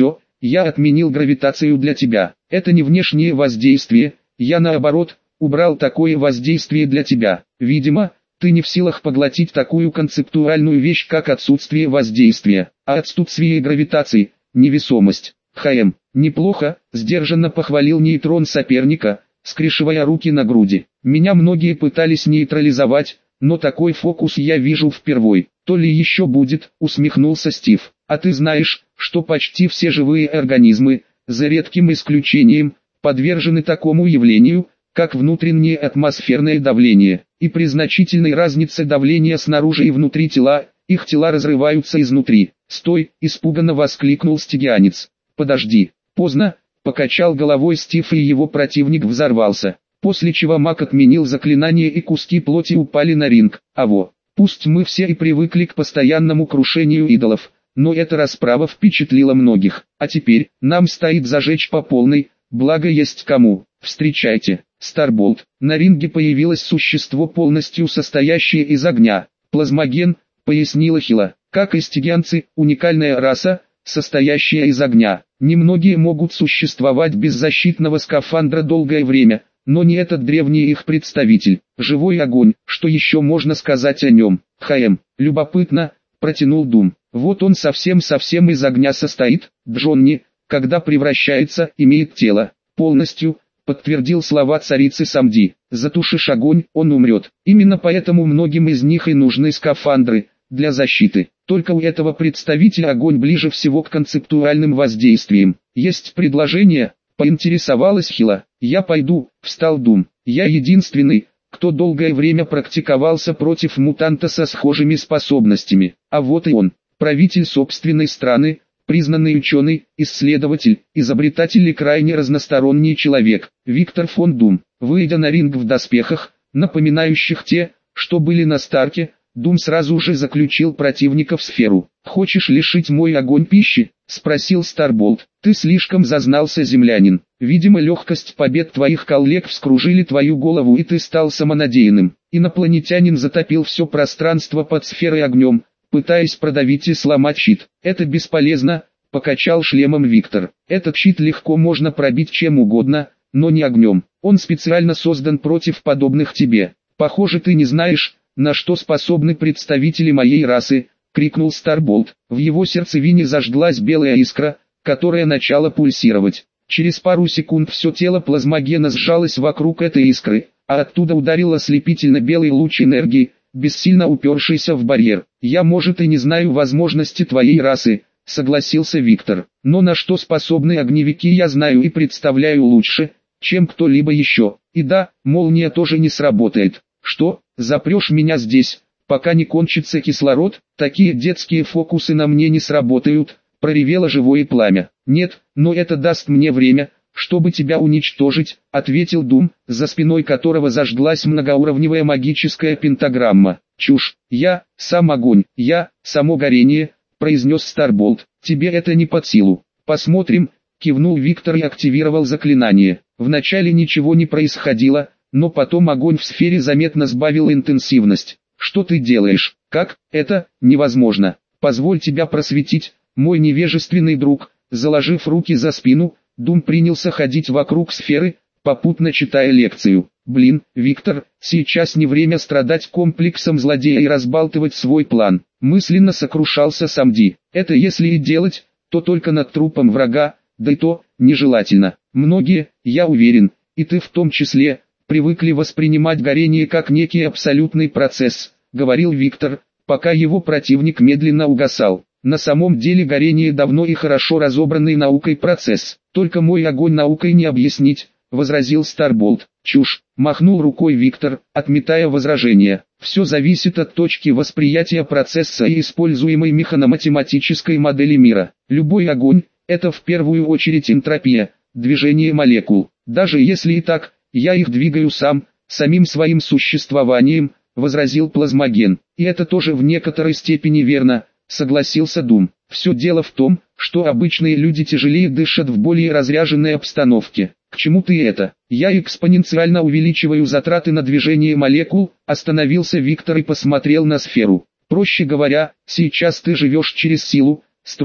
я отменил гравитацию для тебя. Это не внешнее воздействие, я наоборот, убрал такое воздействие для тебя. Видимо, ты не в силах поглотить такую концептуальную вещь, как отсутствие воздействия, а отсутствие гравитации, невесомость. Неплохо, сдержанно похвалил нейтрон соперника, скрещивая руки на груди. Меня многие пытались нейтрализовать, но такой фокус я вижу впервой. То ли еще будет, усмехнулся Стив. А ты знаешь, что почти все живые организмы, за редким исключением, подвержены такому явлению, как внутреннее атмосферное давление, и при значительной разнице давления снаружи и внутри тела, их тела разрываются изнутри. «Стой!» – испуганно воскликнул стигианец. «Подожди!» Поздно, покачал головой Стив, и его противник взорвался, после чего маг отменил заклинание, и куски плоти упали на ринг. Пусть мы все и привыкли к постоянному крушению идолов, но эта расправа впечатлила многих, а теперь нам стоит зажечь по полной, благо есть кому. Встречайте, Старболт. На ринге появилось существо, полностью состоящее из огня. Плазмоген, пояснила Хила. Как и стигианцы, уникальная раса, состоящая из огня. Немногие могут существовать без защитного скафандра долгое время, но не этот древний их представитель. Живой огонь, что еще можно сказать о нем? Любопытно, протянул Дум. Вот он совсем из огня состоит. Джонни, когда превращается, имеет тело. Полностью, подтвердил слова царицы Самди. Затушишь огонь, он умрет. Именно поэтому многим из них и нужны скафандры, для защиты. Только у этого представителя огонь ближе всего к концептуальным воздействиям. Есть предложение? Поинтересовалась Хила. Я пойду, встал Дум. Я единственный, кто долгое время практиковался против мутанта со схожими способностями. А вот и он, правитель собственной страны, признанный ученый, исследователь, изобретатель и крайне разносторонний человек. Виктор фон Дум. Выйдя на ринг в доспехах, напоминающих те, что были на Старке, Дум сразу же заключил противника в сферу. «Хочешь лишить мой огонь пищи?» – спросил Старболт. «Ты слишком зазнался, землянин. Видимо, легкость побед твоих коллег вскружили твою голову, и ты стал самонадеянным». Инопланетянин затопил все пространство под сферой огнем, пытаясь продавить и сломать щит. «Это бесполезно», – покачал шлемом Виктор. «Этот щит легко можно пробить чем угодно, но не огнем. Он специально создан против подобных тебе. Похоже, ты не знаешь, на что способны представители моей расы», — крикнул Старболт. В его сердцевине зажглась белая искра, которая начала пульсировать. Через пару секунд все тело плазмогена сжалось вокруг этой искры, а оттуда ударил ослепительно белый луч энергии, бессильно упершийся в барьер. «Я, может, и не знаю возможности твоей расы», — согласился Виктор. «Но на что способны огневики, я знаю и представляю лучше, чем кто-либо еще. И да, молния тоже не сработает». «Что, запрешь меня здесь, пока не кончится кислород? Такие детские фокусы на мне не сработают», — проревело живое пламя. «Нет, но это даст мне время, чтобы тебя уничтожить», — ответил Дум, за спиной которого зажглась многоуровневая магическая пентаграмма. «Чушь, я, сам огонь, я, само горение», — произнес Старболт. «Тебе это не под силу». «Посмотрим», — кивнул Виктор и активировал заклинание. Вначале ничего не происходило, но потом огонь в сфере заметно сбавил интенсивность. «Что ты делаешь? Как? Это невозможно. Позволь тебя просветить, мой невежественный друг». Заложив руки за спину, Дум принялся ходить вокруг сферы, попутно читая лекцию. «Блин, Виктор, сейчас не время страдать комплексом злодея и разбалтывать свой план», мысленно сокрушался Самди. «Это если и делать, то только над трупом врага, да и то, нежелательно. Многие, я уверен, и ты в том числе, привыкли воспринимать горение как некий абсолютный процесс», говорил Виктор, пока его противник медленно угасал. «На самом деле горение давно и хорошо разобранный наукой процесс. Только мой огонь наукой не объяснить», возразил Старболт. «Чушь», махнул рукой Виктор, отметая возражения. «Все зависит от точки восприятия процесса и используемой механоматематической модели мира. Любой огонь – это в первую очередь энтропия, движение молекул. Даже если и так, я их двигаю самим своим существованием», возразил плазмоген. «И это тоже в некоторой степени верно», согласился Дум. «Все дело в том, что обычные люди тяжелее дышат в более разряженной обстановке». «К чему ты это?» «Я экспоненциально увеличиваю затраты на движение молекул», остановился Виктор и посмотрел на сферу. «Проще говоря, сейчас ты живешь через силу, с трудом.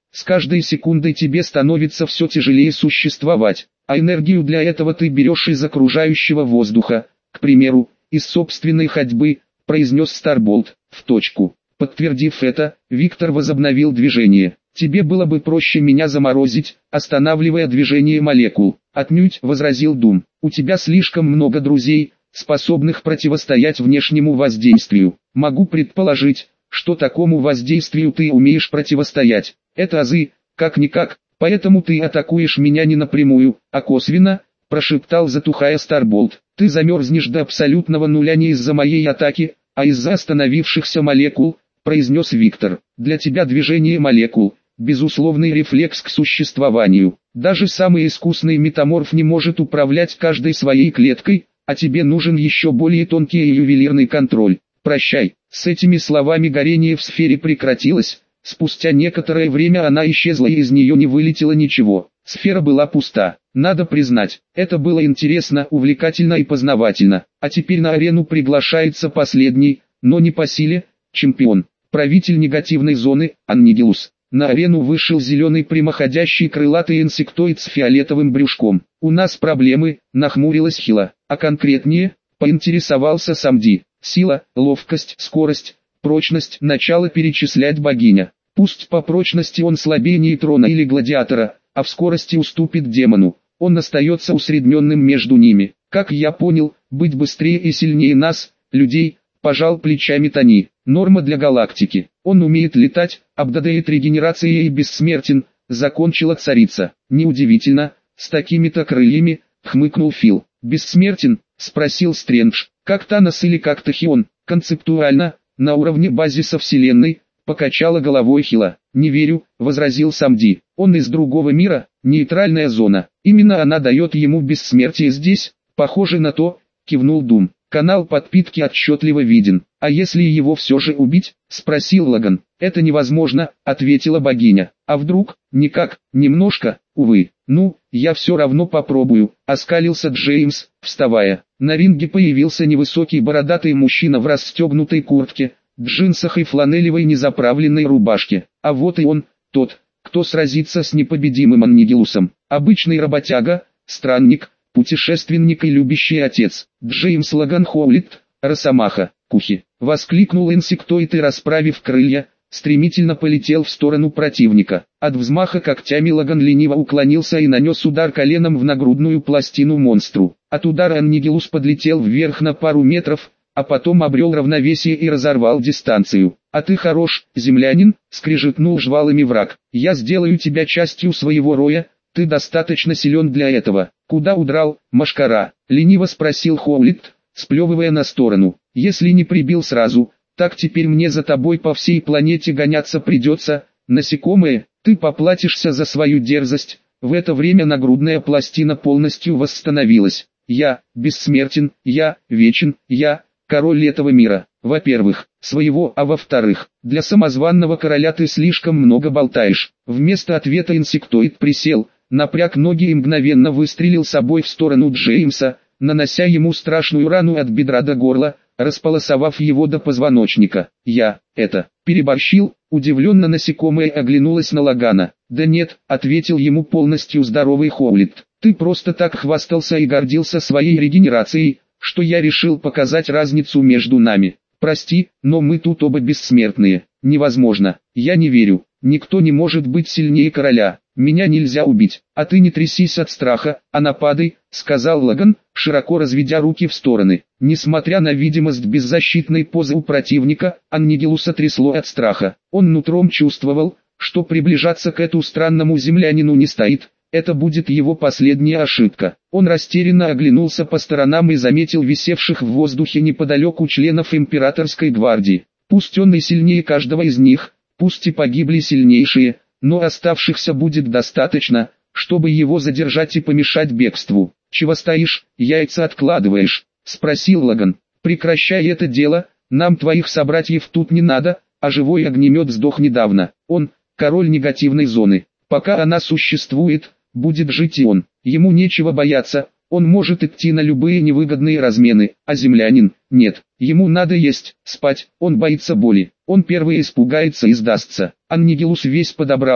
С каждой секундой тебе становится все тяжелее существовать, а энергию для этого ты берешь из окружающего воздуха, к примеру, из собственной ходьбы, произнес Старболт, в точку. Подтвердив это, Виктор возобновил движение. Тебе было бы проще меня заморозить, останавливая движение молекул. Отнюдь, возразил Дум. У тебя слишком много друзей, способных противостоять внешнему воздействию. Могу предположить, что такому воздействию ты умеешь противостоять. Это азы, как-никак, поэтому ты атакуешь меня не напрямую, а косвенно, прошептал затухая Старболт. Ты замерзнешь до абсолютного нуля не из-за моей атаки, а из-за остановившихся молекул, произнес Виктор. Для тебя движение молекул – безусловный рефлекс к существованию. Даже самый искусный метаморф не может управлять каждой своей клеткой, а тебе нужен еще более тонкий и ювелирный контроль. Прощай. С этими словами горение в сфере прекратилось. Спустя некоторое время она исчезла и из нее не вылетело ничего. Сфера была пуста. Надо признать, это было интересно, увлекательно и познавательно. А теперь на арену приглашается последний, но не по силе, чемпион. Правитель негативной зоны, Аннигилус. На арену вышел зеленый прямоходящий крылатый инсектоид с фиолетовым брюшком. «У нас проблемы», — нахмурилась Хила. «А конкретнее?» — поинтересовался Самди. «Сила, ловкость, скорость, прочность», — начала перечислять богиня. «Пусть по прочности он слабее нейтрона или гладиатора, а в скорости уступит демону. Он остается усредненным между ними. Как я понял, быть быстрее и сильнее нас, людей», — пожал плечами Тони. «Норма для галактики. Он умеет летать, обладает регенерацией и бессмертен», — закончила царица. «Неудивительно, с такими-то крыльями», — хмыкнул Фил. «Бессмертен?» — спросил Стрэндж. «Как Танос или как Тахион?» «Концептуально, на уровне базиса Вселенной», — покачала головой Хила. «Не верю», — возразил Самди. «Он из другого мира, нейтральная зона. Именно она дает ему бессмертие здесь, похоже на то», — кивнул Дум. «Канал подпитки отчетливо виден. А если его все же убить?» — спросил Лаган. «Это невозможно», — ответила богиня. «А вдруг?» «Никак, немножко, увы». «Ну, я все равно попробую», — оскалился Джеймс, вставая. На ринге появился невысокий бородатый мужчина в расстегнутой куртке, джинсах и фланелевой незаправленной рубашке. А вот и он, тот, кто сразится с непобедимым Аннигилусом. Обычный работяга, странник, путешественник и любящий отец. Джеймс Лаган Хоулит, Росомаха, Кухи. Воскликнул инсектоид и, расправив крылья, стремительно полетел в сторону противника. От взмаха когтями Лаган лениво уклонился и нанес удар коленом в нагрудную пластину монстру. От удара Аннигилус подлетел вверх на пару метров, а потом обрел равновесие и разорвал дистанцию. «А ты хорош, землянин», — скрежетнул жвалами враг. «Я сделаю тебя частью своего роя, ты достаточно силен для этого». «Куда удрал, Машкара?» — лениво спросил Хоулит, сплевывая на сторону. «Если не прибил сразу, так теперь мне за тобой по всей планете гоняться придется. Насекомое, ты поплатишься за свою дерзость». В это время нагрудная пластина полностью восстановилась. «Я бессмертен, я вечен, я король этого мира. Во-первых, своего, а во-вторых, для самозванного короля ты слишком много болтаешь». Вместо ответа инсектоид присел, напряг ноги и мгновенно выстрелил собой в сторону Джеймса, нанося ему страшную рану от бедра до горла, располосовав его до позвоночника. «Я, переборщил?» — удивленно насекомое оглянулось на Лагана. «Да нет», — ответил ему полностью здоровый Хоулит. «Ты просто так хвастался и гордился своей регенерацией, что я решил показать разницу между нами. Прости, но мы тут оба бессмертные. Невозможно, я не верю. Никто не может быть сильнее короля. Меня нельзя убить, а ты не трясись от страха, а нападай», — сказал Лаган, широко разведя руки в стороны. Несмотря на видимость беззащитной позы у противника, Аннигилуса трясло от страха. Он нутром чувствовал, что приближаться к этому странному землянину не стоит. Это будет его последняя ошибка. Он растерянно оглянулся по сторонам и заметил висевших в воздухе неподалеку членов императорской гвардии. Пусть он и сильнее каждого из них, пусть и погибли сильнейшие, но оставшихся будет достаточно, чтобы его задержать и помешать бегству. «Чего стоишь, яйца откладываешь?» — спросил Лаган. «Прекращай это дело, нам твоих собратьев тут не надо, а живой огнемет сдох недавно. Он — король негативной зоны. Пока она существует, будет жить и он. Ему нечего бояться, он может идти на любые невыгодные размены, а землянин — нет. Ему надо есть, спать, он боится боли, он первый испугается и сдастся». Аннигилус весь подобрался,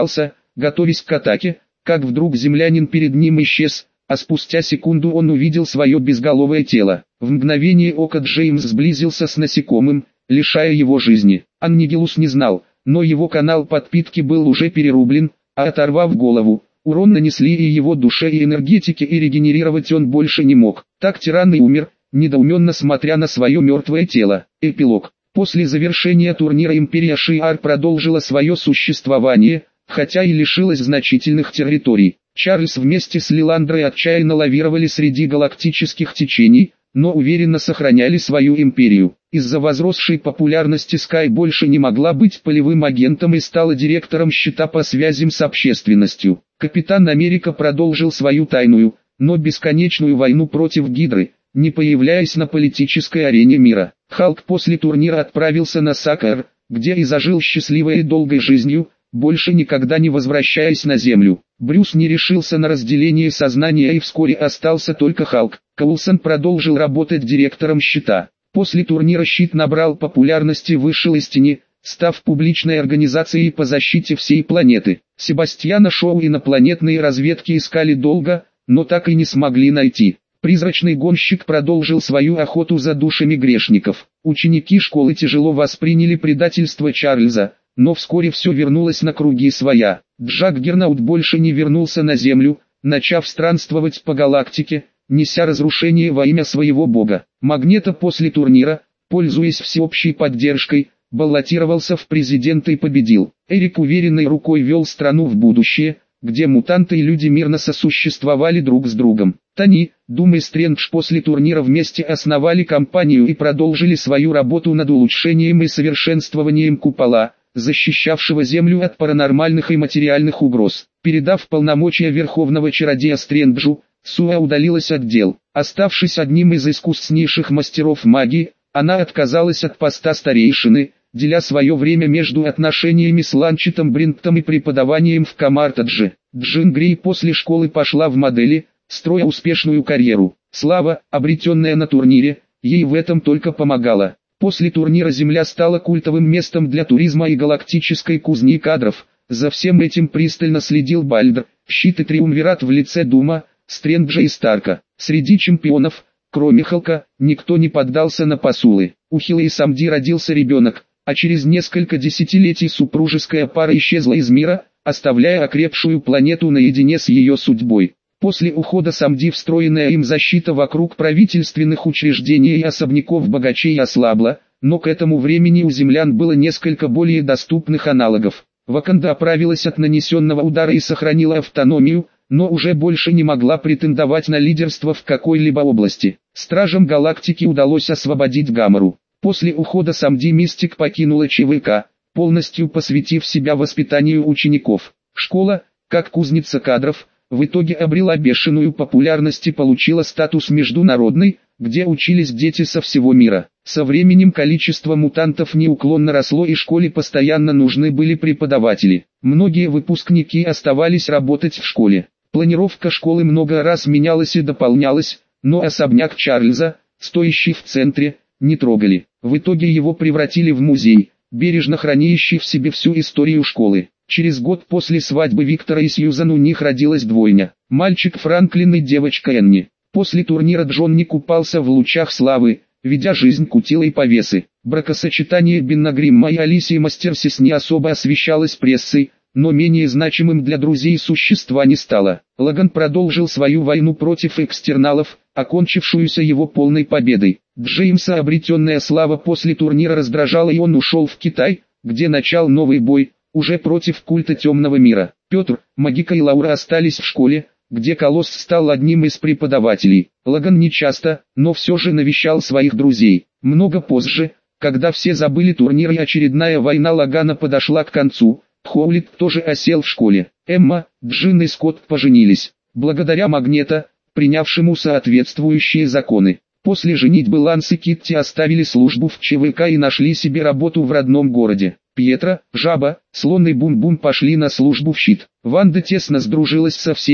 готовясь к атаке, как вдруг землянин перед ним исчез, а спустя секунду он увидел свое безголовое тело. В мгновение ока Джеймс сблизился с насекомым, лишая его жизни. Аннигилус не знал, но его канал подпитки был уже перерублен, а оторвав голову, урон нанесли и его душе и энергетике, и регенерировать он больше не мог. Так тиран и умер, недоуменно смотря на свое мертвое тело. Эпилог. После завершения турнира Империя Шиар продолжила свое существование, хотя и лишилась значительных территорий. Чарльз вместе с Лиландрой отчаянно лавировали среди галактических течений, но уверенно сохраняли свою империю. Из-за возросшей популярности Скай больше не могла быть полевым агентом и стала директором щита по связям с общественностью. Капитан Америка продолжил свою тайную, но бесконечную войну против Гидры, не появляясь на политической арене мира. Халк после турнира отправился на Сакар, где и зажил счастливой и долгой жизнью, больше никогда не возвращаясь на Землю. Брюс не решился на разделение сознания и вскоре остался только Халк. Коулсон продолжил работать директором щита. После турнира щит набрал популярности и вышел из тени, став публичной организацией по защите всей планеты. Себастьяна Шоу инопланетные разведки искали долго, но так и не смогли найти. Призрачный гонщик продолжил свою охоту за душами грешников. Ученики школы тяжело восприняли предательство Чарльза, но вскоре все вернулось на круги своя. Джак Гернаут больше не вернулся на Землю, начав странствовать по галактике, неся разрушение во имя своего бога. Магнето после турнира, пользуясь всеобщей поддержкой, баллотировался в президенты и победил. Эрик уверенной рукой вел страну в будущее, где мутанты и люди мирно сосуществовали друг с другом. Тони, Дум и Стрэндж после турнира вместе основали компанию и продолжили свою работу над улучшением и совершенствованием купола, защищавшего Землю от паранормальных и материальных угроз. Передав полномочия Верховного Чародея Стрэнджу, Суа удалилась от дел. Оставшись одним из искуснейших мастеров магии, она отказалась от поста старейшины, деля свое время между отношениями с Ланчетом Бринктом и преподаванием в Камартадже. Джин Грей после школы пошла в модели, строя успешную карьеру. Слава, обретенная на турнире, ей в этом только помогала. После турнира Земля стала культовым местом для туризма и галактической кузни кадров. За всем этим пристально следил Бальдр, щит и триумвират в лице Дума, Стрэнджа и Старка. Среди чемпионов, кроме Халка, никто не поддался на посулы. У Хила и Самди родился ребенок, а через несколько десятилетий супружеская пара исчезла из мира, оставляя окрепшую планету наедине с ее судьбой. После ухода Самди встроенная им защита вокруг правительственных учреждений и особняков богачей ослабла, но к этому времени у землян было несколько более доступных аналогов. Ваканда оправилась от нанесенного удара и сохранила автономию, но уже больше не могла претендовать на лидерство в какой-либо области. Стражам галактики удалось освободить Гамору. После ухода Самди Мистик покинула ЧВК, полностью посвятив себя воспитанию учеников. Школа, как кузница кадров, в итоге обрела бешеную популярность и получила статус международной, где учились дети со всего мира. Со временем количество мутантов неуклонно росло и школе постоянно нужны были преподаватели. Многие выпускники оставались работать в школе. Планировка школы много раз менялась и дополнялась, но особняк Чарльза, стоящий в центре, не трогали. В итоге его превратили в музей, бережно хранящий в себе всю историю школы. Через год после свадьбы Виктора и Сьюзан у них родилась двойня. Мальчик Франклин и девочка Энни. После турнира Джон не купался в лучах славы, ведя жизнь кутилой повесы. Бракосочетание Бена Гримма и Алисии Мастерсис не особо освещалось прессой, но менее значимым для друзей существа не стало. Логан продолжил свою войну против экстерналов, окончившуюся его полной победой. Джеймса обретенная слава после турнира раздражала, и он ушел в Китай, где начал новый бой, уже против культа темного мира. Петр, Магика и Лаура остались в школе, где Колосс стал одним из преподавателей. Логан нечасто, но все же навещал своих друзей. Много позже, когда все забыли турнир и очередная война Логана подошла к концу, Хоулит тоже осел в школе. Эмма, Джин и Скотт поженились, благодаря Магнето, принявшему соответствующие законы. После женитьбы Ланс и Китти оставили службу в ЧВК и нашли себе работу в родном городе. Пьетро, Жаба, Слон и Бум-Бум пошли на службу в щит. Ванда тесно сдружилась со всеми,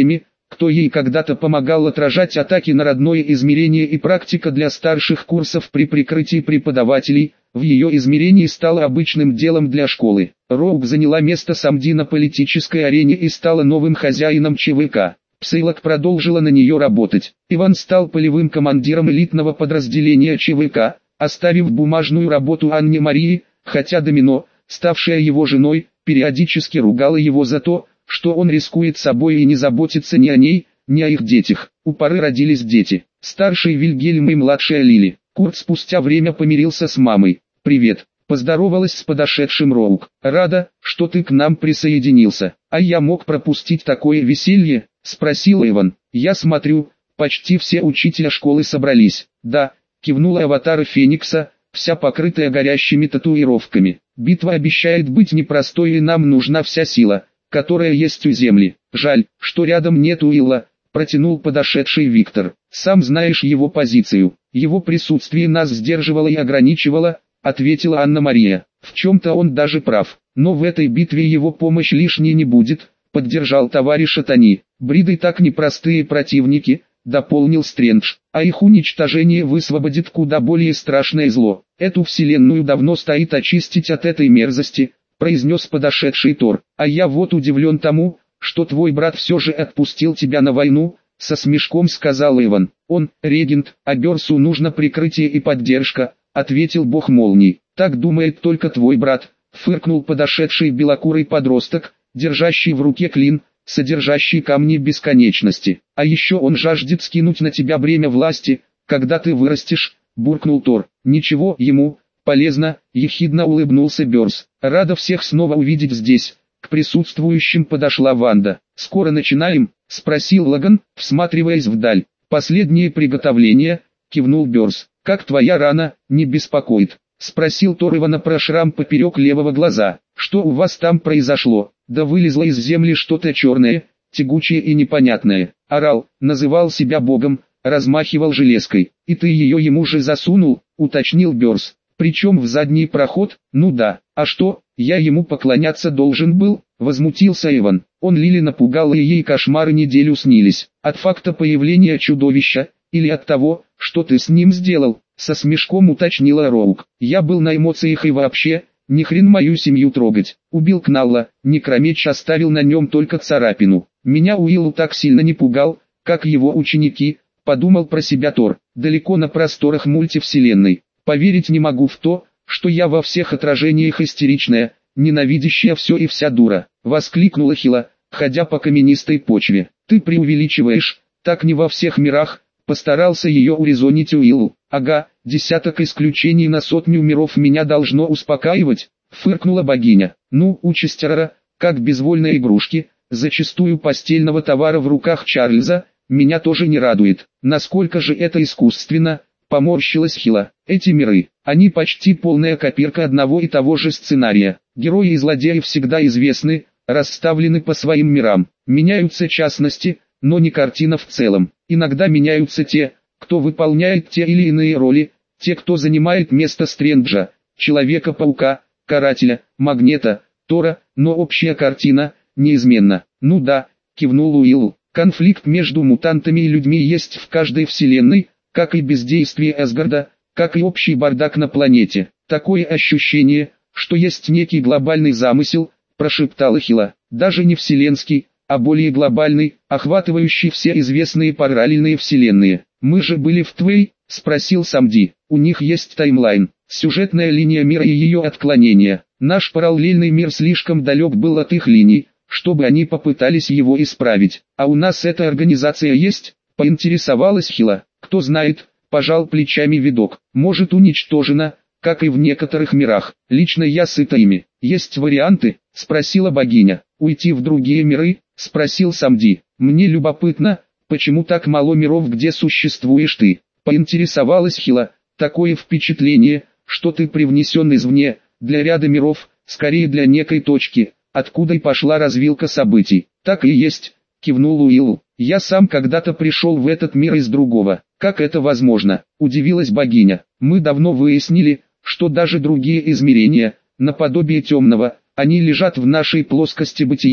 кто ей когда-то помогал отражать атаки на родное измерение и практика для старших курсов при прикрытии преподавателей, в ее измерении стало обычным делом для школы. Роук заняла место Самди на политической арене и стала новым хозяином ЧВК. Псейлок продолжила на нее работать. Иван стал полевым командиром элитного подразделения ЧВК, оставив бумажную работу Анне Марии, хотя Домино, ставшая его женой, периодически ругала его за то, что он рискует собой и не заботится ни о ней, ни о их детях. У пары родились дети, старший Вильгельм и младшая Лили. Курт спустя время помирился с мамой. «Привет», — поздоровалась с подошедшим Роук. «Рада, что ты к нам присоединился. А я мог пропустить такое веселье?» — спросил Иван. «Я смотрю, почти все учителя школы собрались». «Да», — кивнула аватара Феникса, вся покрытая горящими татуировками. «Битва обещает быть непростой, и нам нужна вся сила, которая есть у Земли. Жаль, что рядом нет Уилла», — протянул подошедший Виктор. «Сам знаешь его позицию. Его присутствие нас сдерживало и ограничивало», — ответила Анна-Мария. «В чем-то он даже прав, но в этой битве его помощь лишней не будет», — поддержал товарища Тони. «Бриды так непростые противники», — дополнил Стрэндж, «а их уничтожение высвободит куда более страшное зло. Эту вселенную давно стоит очистить от этой мерзости», — произнес подошедший Тор. «А я вот удивлен тому, что твой брат все же отпустил тебя на войну», — со смешком сказал Иван. «Он, регент, а Берсу нужно прикрытие и поддержка», — ответил бог молний. «Так думает только твой брат», — фыркнул подошедший белокурый подросток, держащий в руке клин, содержащий камни бесконечности. «А еще он жаждет скинуть на тебя бремя власти, когда ты вырастешь», — буркнул Тор. «Ничего, ему полезно», — ехидно улыбнулся Берс. «Рада всех снова увидеть здесь». К присутствующим подошла Ванда. «Скоро начинаем?» — спросил Лаган, всматриваясь вдаль. «Последние приготовления», — кивнул Берс. «Как твоя рана, не беспокоит?» — спросил Тор Ивана про шрам поперек левого глаза. «Что у вас там произошло?» «Да вылезло из земли что-то черное, тягучее и непонятное». Орал, называл себя богом, размахивал железкой. «И ты ее ему же засунул?» — уточнил Берс. «Причем в задний проход?» «Ну да, а что, я ему поклоняться должен был?» — возмутился Иван. Он Лили напугал, и ей кошмары неделю снились. «От факта появления чудовища, или от того, что ты с ним сделал?» — со смешком уточнила Роук. «Я был на эмоциях и вообще, ни хрен мою семью трогать. Убил Кналла, Некромеч оставил на нем только царапину. Меня Уилл так сильно не пугал, как его ученики», — подумал про себя Тор. «Далеко на просторах мультивселенной. Поверить не могу в то, что я во всех отражениях истеричная, ненавидящая все и вся дура», — воскликнула Хила, ходя по каменистой почве. «Ты преувеличиваешь, так не во всех мирах», — постарался ее урезонить Уилл. «Ага, десяток исключений на 100 миров меня должно успокаивать», — фыркнула богиня. «Ну, участь Рара, как безвольной игрушки, зачастую постельного товара в руках Чарльза, меня тоже не радует. Насколько же это искусственно», — поморщилась Хила. «Эти миры, они почти полная копирка одного и того же сценария. Герои и злодеи всегда известны, расставлены по своим мирам. Меняются частности, но не картина в целом. Иногда меняются те, кто выполняет те или иные роли, те, кто занимает место Стрэнджа, Человека-паука, Карателя, Магнета, Тора, но общая картина неизменна». «Ну да», — кивнул Уилл, — «конфликт между мутантами и людьми есть в каждой вселенной, как и бездействие Асгарда, как и общий бардак на планете. Такое ощущение, что есть некий глобальный замысел», — прошептала Хила. «Даже не вселенский, а более глобальный, охватывающий все известные параллельные вселенные». «Мы же были в Твей?» — спросил Самди. «У них есть таймлайн, сюжетная линия мира и ее отклонения. Наш параллельный мир слишком далек был от их линий, чтобы они попытались его исправить. А у нас эта организация есть?» — поинтересовалась Хила. «Кто знает», — пожал плечами видок. «Может, уничтожена, как и в некоторых мирах. Лично я сыта ими». «Есть варианты?» — спросила богиня. «Уйти в другие миры?» — спросил Самди. «Мне любопытно, почему так мало миров, где существуешь ты?» — поинтересовалась Хила. «Такое впечатление, что ты привнесен извне, для ряда миров, скорее для некой точки, откуда и пошла развилка событий». «Так и есть», — кивнул Уилл. «Я сам когда-то пришел в этот мир из другого». «Как это возможно?» — удивилась богиня. «Мы давно выяснили, что даже другие измерения, наподобие темного, они лежат в нашей плоскости бытия,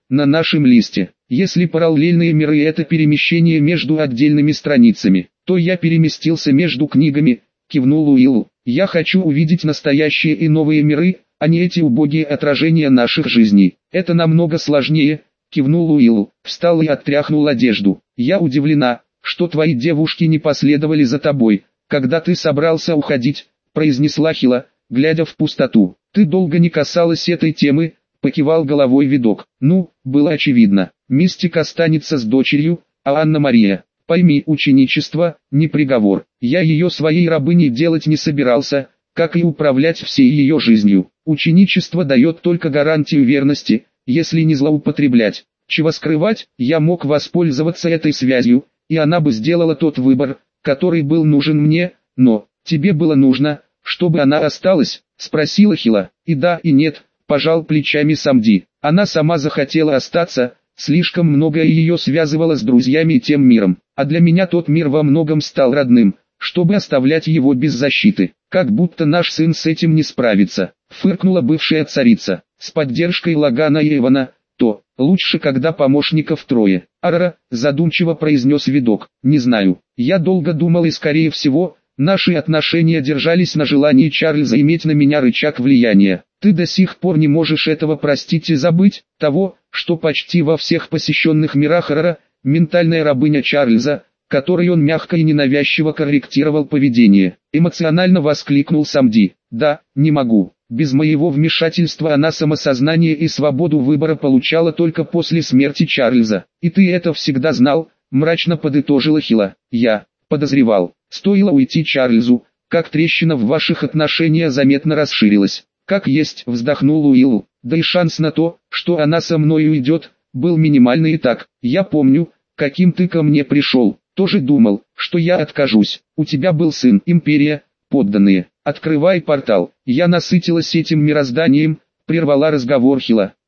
на нашем листе. Если параллельные миры — это перемещение между отдельными страницами, то я переместился между книгами, кивнул Уилл. Я хочу увидеть настоящие и новые миры, а не эти убогие отражения наших жизней. Это намного сложнее, кивнул Уилл, встал и отряхнул одежду. Я удивлена, что твои девушки не последовали за тобой, когда ты собрался уходить, произнесла Хила, глядя в пустоту. Ты долго не касалась этой темы, покивал головой видок. Ну, было очевидно. Мистик останется с дочерью, а Анна-Мария, пойми, ученичество, не приговор. Я ее своей рабыней делать не собирался, как и управлять всей ее жизнью. Ученичество дает только гарантию верности, если не злоупотреблять. Чего скрывать, я мог воспользоваться этой связью, и она бы сделала тот выбор, который был нужен мне, но, тебе было нужно, чтобы она осталась, спросила Хила. И да, и нет, пожал плечами Самди. Она сама захотела остаться, слишком многое ее связывало с друзьями и тем миром, а для меня тот мир во многом стал родным, чтобы оставлять его без защиты. Как будто наш сын с этим не справится, фыркнула бывшая царица. С поддержкой Лагана и Эвана, то лучше, когда помощников трое. Арара, задумчиво произнес видок. Не знаю, я долго думал и скорее всего, наши отношения держались на желании Чарльза иметь на меня рычаг влияния. Ты до сих пор не можешь этого простить и забыть, того, что почти во всех посещенных мирах Арара, ментальная рабыня Чарльза, которой он мягко и ненавязчиво корректировал поведение. Эмоционально воскликнул Самди. Да, не могу. Без моего вмешательства она самосознание и свободу выбора получала только после смерти Чарльза. И ты это всегда знал, мрачно подытожила Хила. Я подозревал. Стоило уйти Чарльзу, как трещина в ваших отношениях заметно расширилась. Как есть, вздохнул Уилл. Да и шанс на то, что она со мной уйдет, был минимальный и так. Я помню, каким ты ко мне пришел. Тоже думал, что я откажусь. У тебя был сын, империя, подданные. Открывай портал. Я насытилась этим мирозданием, прервала разговор Хила.